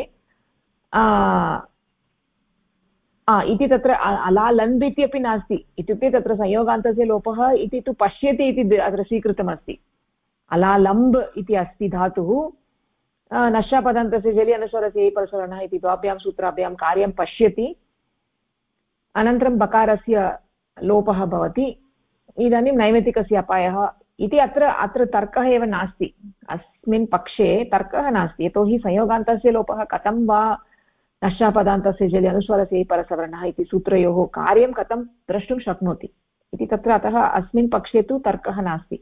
इति तत्र अलालन्ब् इति अपि नास्ति इत्युक्ते तत्र संयोगान्तस्य लोपः इति तु पश्यति इति अत्र स्वीकृतमस्ति अलालम्ब् इति अस्ति धातुः नष्टापदान्तस्य जलि अनुस्वारस्य यै परसवर्णः इति द्वाभ्यां सूत्राभ्यां कार्यं पश्यति अनन्तरं बकारस्य लोपः भवति इदानीं नैमित्तिकस्य अपायः इति अत्र तर्कः एव नास्ति अस्मिन् पक्षे तर्कः नास्ति यतोहि संयोगान्तस्य लोपः कथं वा नष्टापदान्तस्य जलि अनुस्वारस्य परसवर्णः इति सूत्रयोः कार्यं कथं द्रष्टुं शक्नोति इति तत्र अतः अस्मिन् पक्षे तु तर्कः नास्ति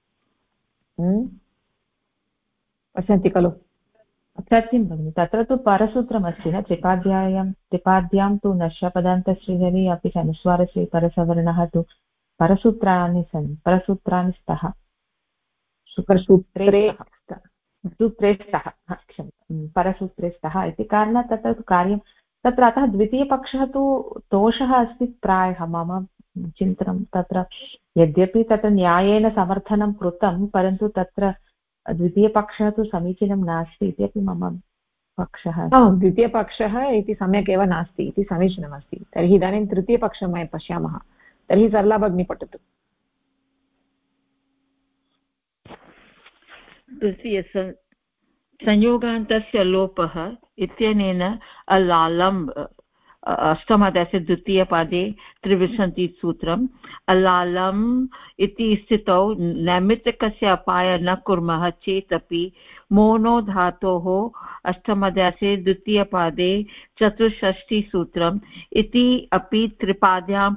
पश्यन्ति खलु सत्यं भगिनि तत्र तु परसूत्रमस्ति न त्रिपाद्यां तु नष्टापदान्तस्य जलि अपि च अनुस्वारस्य परसवर्णः तु परसूत्राणि स्तः सूत्रे स्तः परसूत्रे स्तः इति कारणात् तत्र तु कार्यं तत्र अतः द्वितीयपक्षः तु दोषः अस्ति प्रायः मम चिन्तनं तत्र यद्यपि तत्र न्यायेन समर्थनं कृतं परन्तु तत्र द्वितीयपक्षः तु समीचीनं नास्ति इत्यपि मम पक्षः द्वितीयपक्षः इति सम्यक् एव नास्ति इति समीचीनमस्ति तर्हि इदानीं तृतीयपक्षं वयं पश्यामः तर्हि सरला भगिनी पठतु संयोगान्तस्य लोपः इत्यनेन अलालम्ब् अष्टमाध्यायस्य द्वितीयपादे त्रिविंशतिसूत्रम् अलालम् इति स्थितौ नैमित्तिकस्य अपाय न कुर्मः चेदपि मोनो धातोः अष्टमाध्याये द्वितीयपादे चतुष्षष्टिसूत्रम् इति अपि त्रिपाद्यां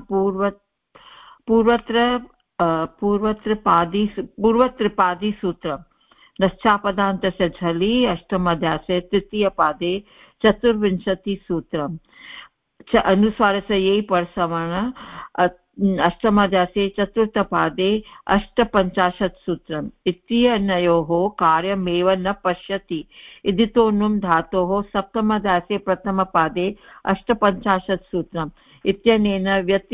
पूर्वत्रिपादिसूत्रम् नश्चापदान्तस्य झलि अष्टमाध्याये तृतीयपादे चतुर्विंशतिसूत्रम् च अनुस्वारस्य यै परसवर्ण अष्टमाध्याये चतुर्थपादे 58 सूत्रम् इत्यनयोः कार्यमेव न पश्यति इदितो नुम् धातोः सप्तमाध्याये प्रथमपादे 58 सूत्रम् इत्यनेन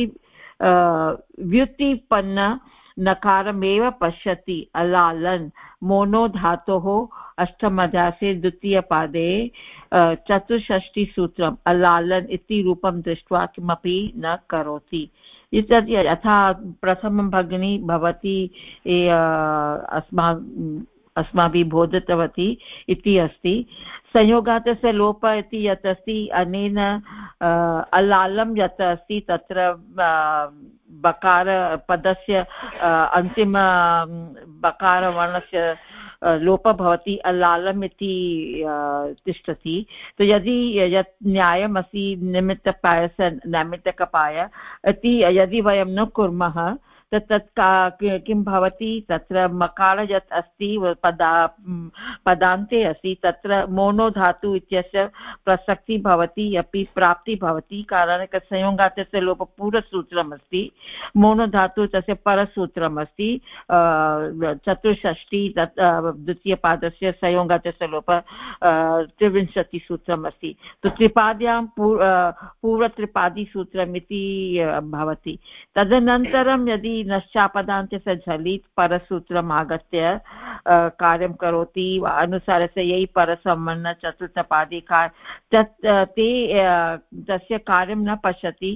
व्युत्पन्न नकारमेव पश्यति अलालन् मोनो धातोः अष्टमाध्याये द्वितीयपादे चतुष्षष्टिसूत्रम् अलालन् इति रूपं दृष्ट्वा किमपि न करोति यथा प्रथमं भगिनी भवती अस्माभिः बोधितवती इति अस्ति। संयोगान्तस्य लोप इति यत् अस्ति अनेन अलालं यत् अस्ति तत्र बकार पदस्य अन्तिम बकारवर्णस्य लोपः भवति अलालम् इति तिष्ठति। तो यदि यत् न्यायमस्ति निमित्तपायस्य नैमित्तिकपाय इति यदि वयं न कुर्मः तत् किं भवति तत्र मकार यत् अस्ति पदान्ते अस्ति तत्र मोनो धातु इत्यस्य प्रसक्तिः भवति अपि प्राप्तिः भवति। कारणं संयोगान्तस्य लोपपूर्वसूत्रम् अस्ति, मोनो धातु तस्य परसूत्रम् अस्ति। चतुष्षष्टि द्वितीयपादस्य संयोगान्तस्य लोप 23सूत्रम् अस्ति। तो त्रिपाद्यां पूर्वत्रिपादीसूत्रम् इति भवति। तदनन्तरं यदि नश्चापदान्तस्य झलित् परसूत्रम् आगत्य कार्यं करोति अनुसारस्य यैः परसंवर्ण चतुर्थपादे ते तस्य कार्यं न पश्यति।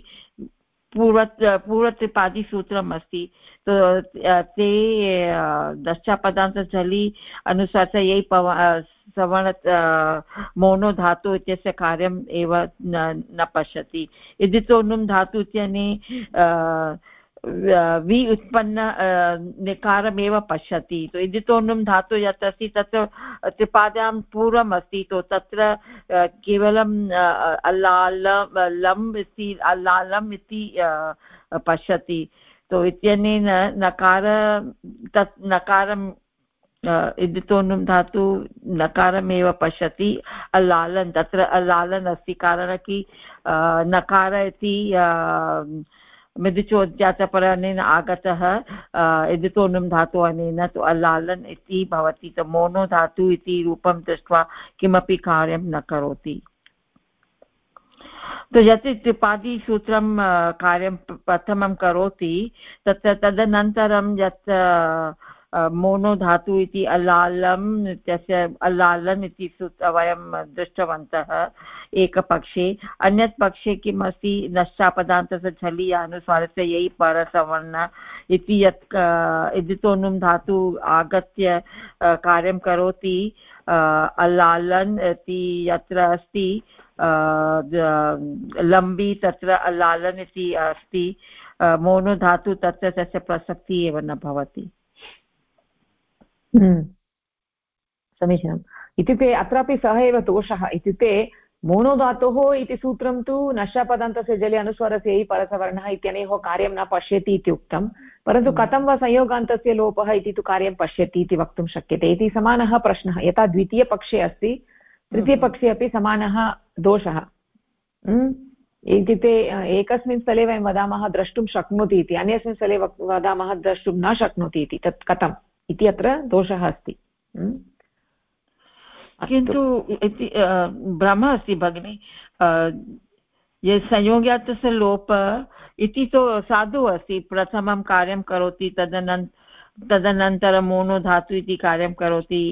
पूर्वत्रिपादीसूत्रम् अस्ति। तो ते नश्चापदान्तझलि अनुसारस्य यैः सवर्ण मोनो धातु इत्यस्य कार्यम् एव न पश्यति। इदितोनुं धातु इत्यने वि उत्पन्न निकारमेव पश्यति। तो इदितोनुं धातु यत् अस्ति तत्र त्रिपाद्यां पूर्वम् अस्ति। तो तत्र केवलं अलालम् इति पश्यति। तो इत्यनेन नकार तत् नकारं इदितोनुं धातु नकारमेव पश्यति। अलालन् तत्र अलालन् अस्ति कारणं कि नकार इति मिदिचोद्यातपरेण आगतः इदितोनुं धातु अनेन तु अलालन् इति भवति। तो मोनो धातु इति रूपं दृष्ट्वा किमपि कार्यं न करोति। तो यत् त्रिपादीसूत्रं कार्यं प्रथमं करोति तत्र तदनन्तरं यत् मोनो धातु इति अलालम् इत्यस्य अलालन् इति वयं दृष्टवन्तः एकपक्षे। अन्यत् पक्षे किम् अस्ति नश्चापदान्तस्य झलि अनुस्वारस्य यैः परसवर्ण इति यत् इदितोनुं धातु आगत्य कार्यं करोति। अलालन् इति यत्र अस्ति लम्बी तत्र अलालन् इति अस्ति। मोनो धातु तत्र तस्य प्रसक्तिः एव न भवति। समीचीनम्। इत्युक्ते अत्रापि सः एव दोषः। इत्युक्ते मोनो धातोः इति सूत्रं तु नश्चापदान्तस्य जले अनुस्वारस्य यैः परसवर्णः इत्यनयोः कार्यं न पश्यति इति उक्तं, परन्तु कथं वा संयोगान्तस्य लोपः इति तु कार्यं पश्यति इति वक्तुं शक्यते इति समानः प्रश्नः। यथा द्वितीयपक्षे अस्ति तृतीयपक्षे अपि समानः दोषः। इत्युक्ते एकस्मिन् स्थले वयं वदामः द्रष्टुं शक्नोति इति, अन्यस्मिन् स्थले वदामः द्रष्टुं न शक्नोति इति। तत् कथम् इति अत्र दोषः अस्ति। किन्तु भ्रमः अस्ति भगिनि। यत् संयोगान्तस्य लोप इति तु साधु अस्ति। प्रथमं कार्यं करोति तदनन्तरं मोनो धातु इति कार्यं करोति।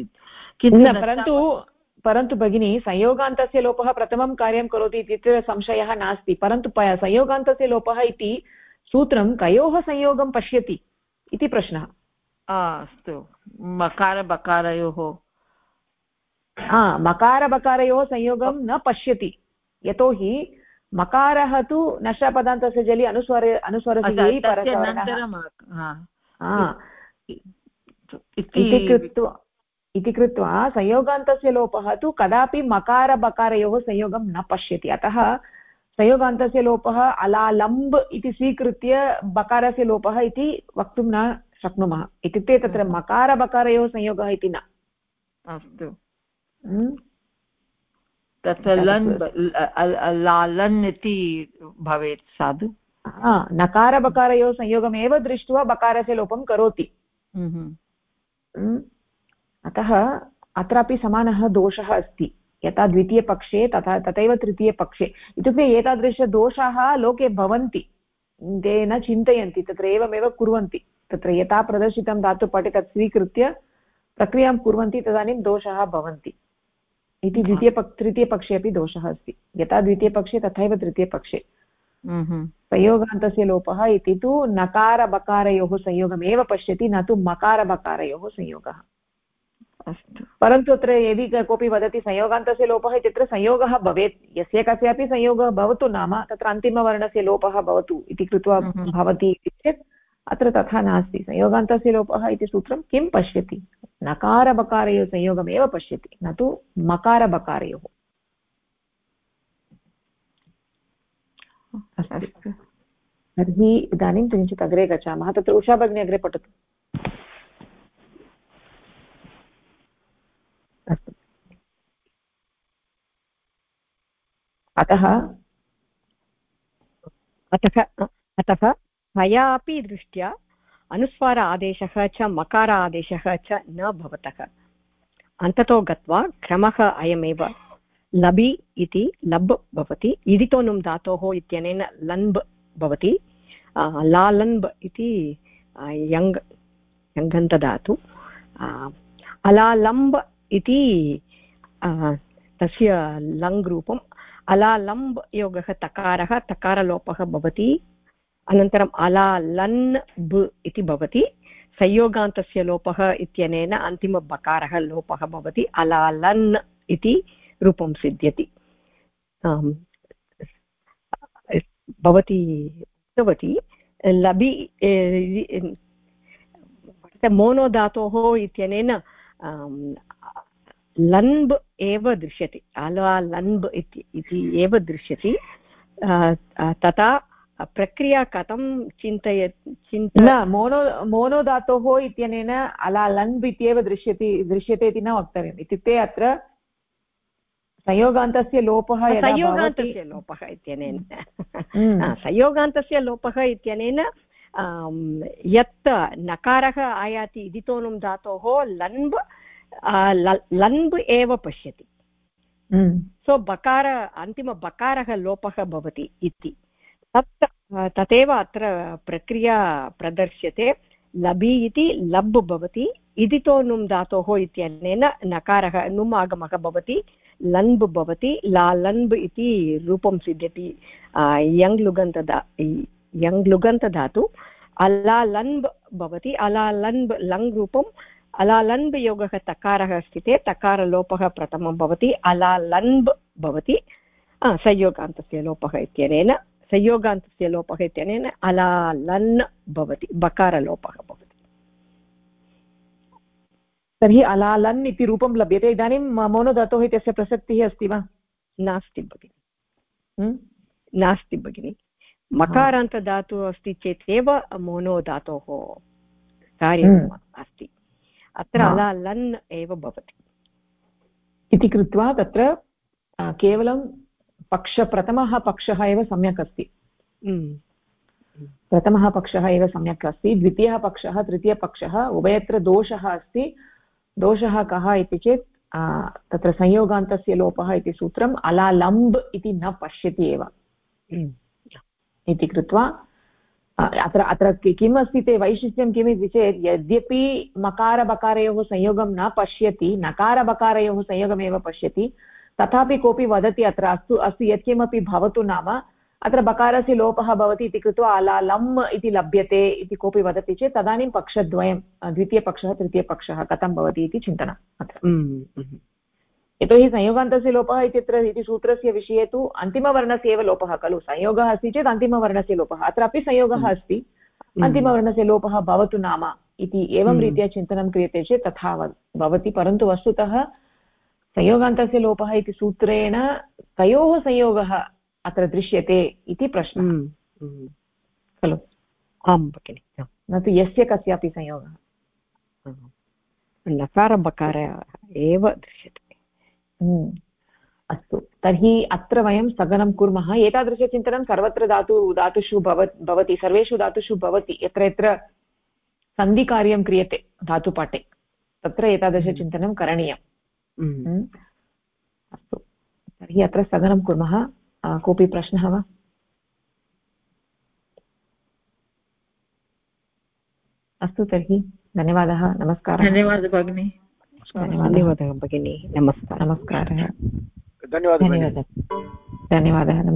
परन्तु भगिनी संयोगान्तस्य लोपः प्रथमं कार्यं करोति इति संशयः नास्ति, परन्तु संयोगान्तस्य लोपः इति सूत्रं कयोः संयोगं पश्यति इति प्रश्नः। अस्तु, मकारबकारयोः। मकारबकारयोः संयोगं न पश्यति, यतोहि मकारः तु नश्चापदान्तस्य जलि इति कृत्वा संयोगान्तस्य लोपः तु कदापि मकारबकारयोः संयोगं न पश्यति। अतः संयोगान्तस्य लोपः अलालम्ब् इति स्वीकृत्य बकारस्य लोपः इति वक्तुं न शक्नुमः। इत्युक्ते तत्र मकारबकारयोः संयोगः इति न। अस्तु, तत्र लालन् इति भवेत् साधु। नकारबकारयोः संयोगमेव दृष्ट्वा बकारस्य लोपं करोति। अतः अत्रापि समानः दोषः अस्ति, यथा द्वितीयपक्षे तथैव तृतीयपक्षे। इत्युक्ते एतादृशदोषाः लोके भवन्ति, ते न चिन्तयन्ति, तत्र एवमेव कुर्वन्ति। तत्र यथा प्रदर्शितं धातुपाठे तत् स्वीकृत्य प्रक्रियां कुर्वन्ति, तदानीं दोषाः भवन्ति इति तृतीयपक्षे अपि दोषः अस्ति। यथा द्वितीयपक्षे तथैव तृतीयपक्षे संयोगान्तस्य लोपः इति तु नकारबकारयोः संयोगमेव पश्यति, न तु मकारबकारयोः संयोगः। अस्तु, परन्तु अत्र यदि कोऽपि वदति संयोगान्तस्य लोपः इत्यत्र संयोगः भवेत्, यस्य कस्यापि संयोगः भवतु नाम तत्र अन्तिमवर्णस्य लोपः भवतु इति कृत्वा भवति इति चेत् अत्र तथा नास्ति। संयोगान्तस्य लोपः इति सूत्रं किं पश्यति, नकारबकारयोः संयोगमेव पश्यति, न तु मकारबकारयोः। अस्तु, तर्हि इदानीं किञ्चित् अग्रे गच्छामः। तत्र उषा भगिनी अग्रे पठतु। अस्तु, अतः मयापि दृष्ट्या अनुस्वार आदेशः च मकार आदेशः च न भवतः। अन्ततो गत्वा क्रमः अयमेव, लबि इति लब् भवति, इदितोनुं धातोः इत्यनेन लन्ब् भवति, लालन्ब् इति यङन्तधातु, अलालम्ब् इति तस्य लङ् रूपम्, अलालम्ब् योगः तकारः, तकारलोपः भवति, अनन्तरम् अलालन् ब इति भवति, संयोगान्तस्य लोपः इत्यनेन अन्तिमबकारः लोपः भवति, अलालन् इति रूपं सिद्ध्यति। भवती उक्तवती लबि मोनो धातोः इत्यनेन लन्ब् एव दृश्यते, अला लन्ब् इति एव दृश्यति। तथा प्रक्रिया कथं न मोनो धातोः इत्यनेन अला लन्ब् इत्येव दृश्यते इति न वक्तव्यम्। इत्युक्ते अत्र संयोगान्तस्य लोपः इत्यनेन संयोगान्तस्य लोपः इत्यनेन यत् नकारः आयाति इदितोनुं धातोः लन्ब् एव पश्यति। सो बकार अन्तिमबकारः लोपः भवति इति तथैव अत्र प्रक्रिया प्रदर्श्यते। लबि इति लब् भवति, इदितोनुं धातोः इत्यनेन नकारः नुम् आगमः भवति, लन्ब् भवति, लालन्ब् इति रूपं सिद्ध्यति यङ् लुगन्तधातु, अलालन्ब् भवति, अलालन्ब् लङ् रूपम्, अलालन्ब् योगः तकारः अस्ति चेत् तकारलोपः प्रथमं भवति, अलालन्ब् भवति, संयोगान्तस्य लोपः इत्यनेन अलालन् भवति, बकारलोपः भवति। तर्हि अलालन् इति रूपं लभ्यते। इदानीं मोनो धातोः इत्यस्य प्रसक्तिः अस्ति वा? नास्ति भगिनि, नास्ति भगिनि। मकारान्तधातुः अस्ति चेत् एव मोनो धातोः कार्यम् अस्ति, अत्र अलालन् एव भवति इति कृत्वा तत्र केवलं प्रथमः पक्षः एव सम्यक् अस्ति। प्रथमः पक्षः एव सम्यक् अस्ति, द्वितीयः पक्षः तृतीयपक्षः उभयत्र दोषः अस्ति। दोषः कः इति चेत् तत्र संयोगान्तस्य लोपः इति सूत्रम् अलालम्ब् इति न पश्यति एव इति कृत्वा अत्र किम् अस्ति ते वैशिष्ट्यं किमिति चेत् यद्यपि मकारबकारयोः संयोगं न पश्यति, नकारबकारयोः संयोगमेव पश्यति, तथापि कोऽपि वदति अत्र अस्तु यत्किमपि भवतु नाम अत्र बकारस्य लोपः भवति इति कृत्वा अलालम् इति लभ्यते इति कोऽपि वदति चेत् तदानीं पक्षद्वयं द्वितीयपक्षः तृतीयपक्षः कथं भवति इति चिन्तनम् अत्र। यतोहि संयोगान्तस्य लोपः इत्यत्र इति सूत्रस्य विषये तु अन्तिमवर्णस्य एव लोपः खलु। संयोगः अस्ति चेत् अन्तिमवर्णस्य लोपः, अत्रापि संयोगः अस्ति, अन्तिमवर्णस्य लोपः भवतु नाम इति एवं रीत्या चिन्तनं क्रियते चेत् तथा भवति। परन्तु वस्तुतः संयोगान्तस्य लोपः इति सूत्रेण कयोः संयोगः अत्र दृश्यते इति प्रश्नः खलु? आं भगिनि, न तु यस्य कस्यापि संयोगः, नकारबकार एव दृश्यते। अस्तु, तर्हि अत्र वयं स्थगनं कुर्मः। एतादृशचिन्तनं सर्वत्र धातुषु भवति, सर्वेषु धातुषु भवति। यत्र यत्र सन्धिकार्यं क्रियते धातुपाठे तत्र एतादृशचिन्तनं करणीयम्। अस्तु, तर्हि अत्र स्थगनं कुर्मः। कोऽपि प्रश्नः वा? अस्तु, तर्हि धन्यवादः, नमस्कारः। धन्यवादः भगिनी। धन्यवादः भगिनी, नमस्कारः। नमस्कारः, धन्यवादः। धन्यवादः।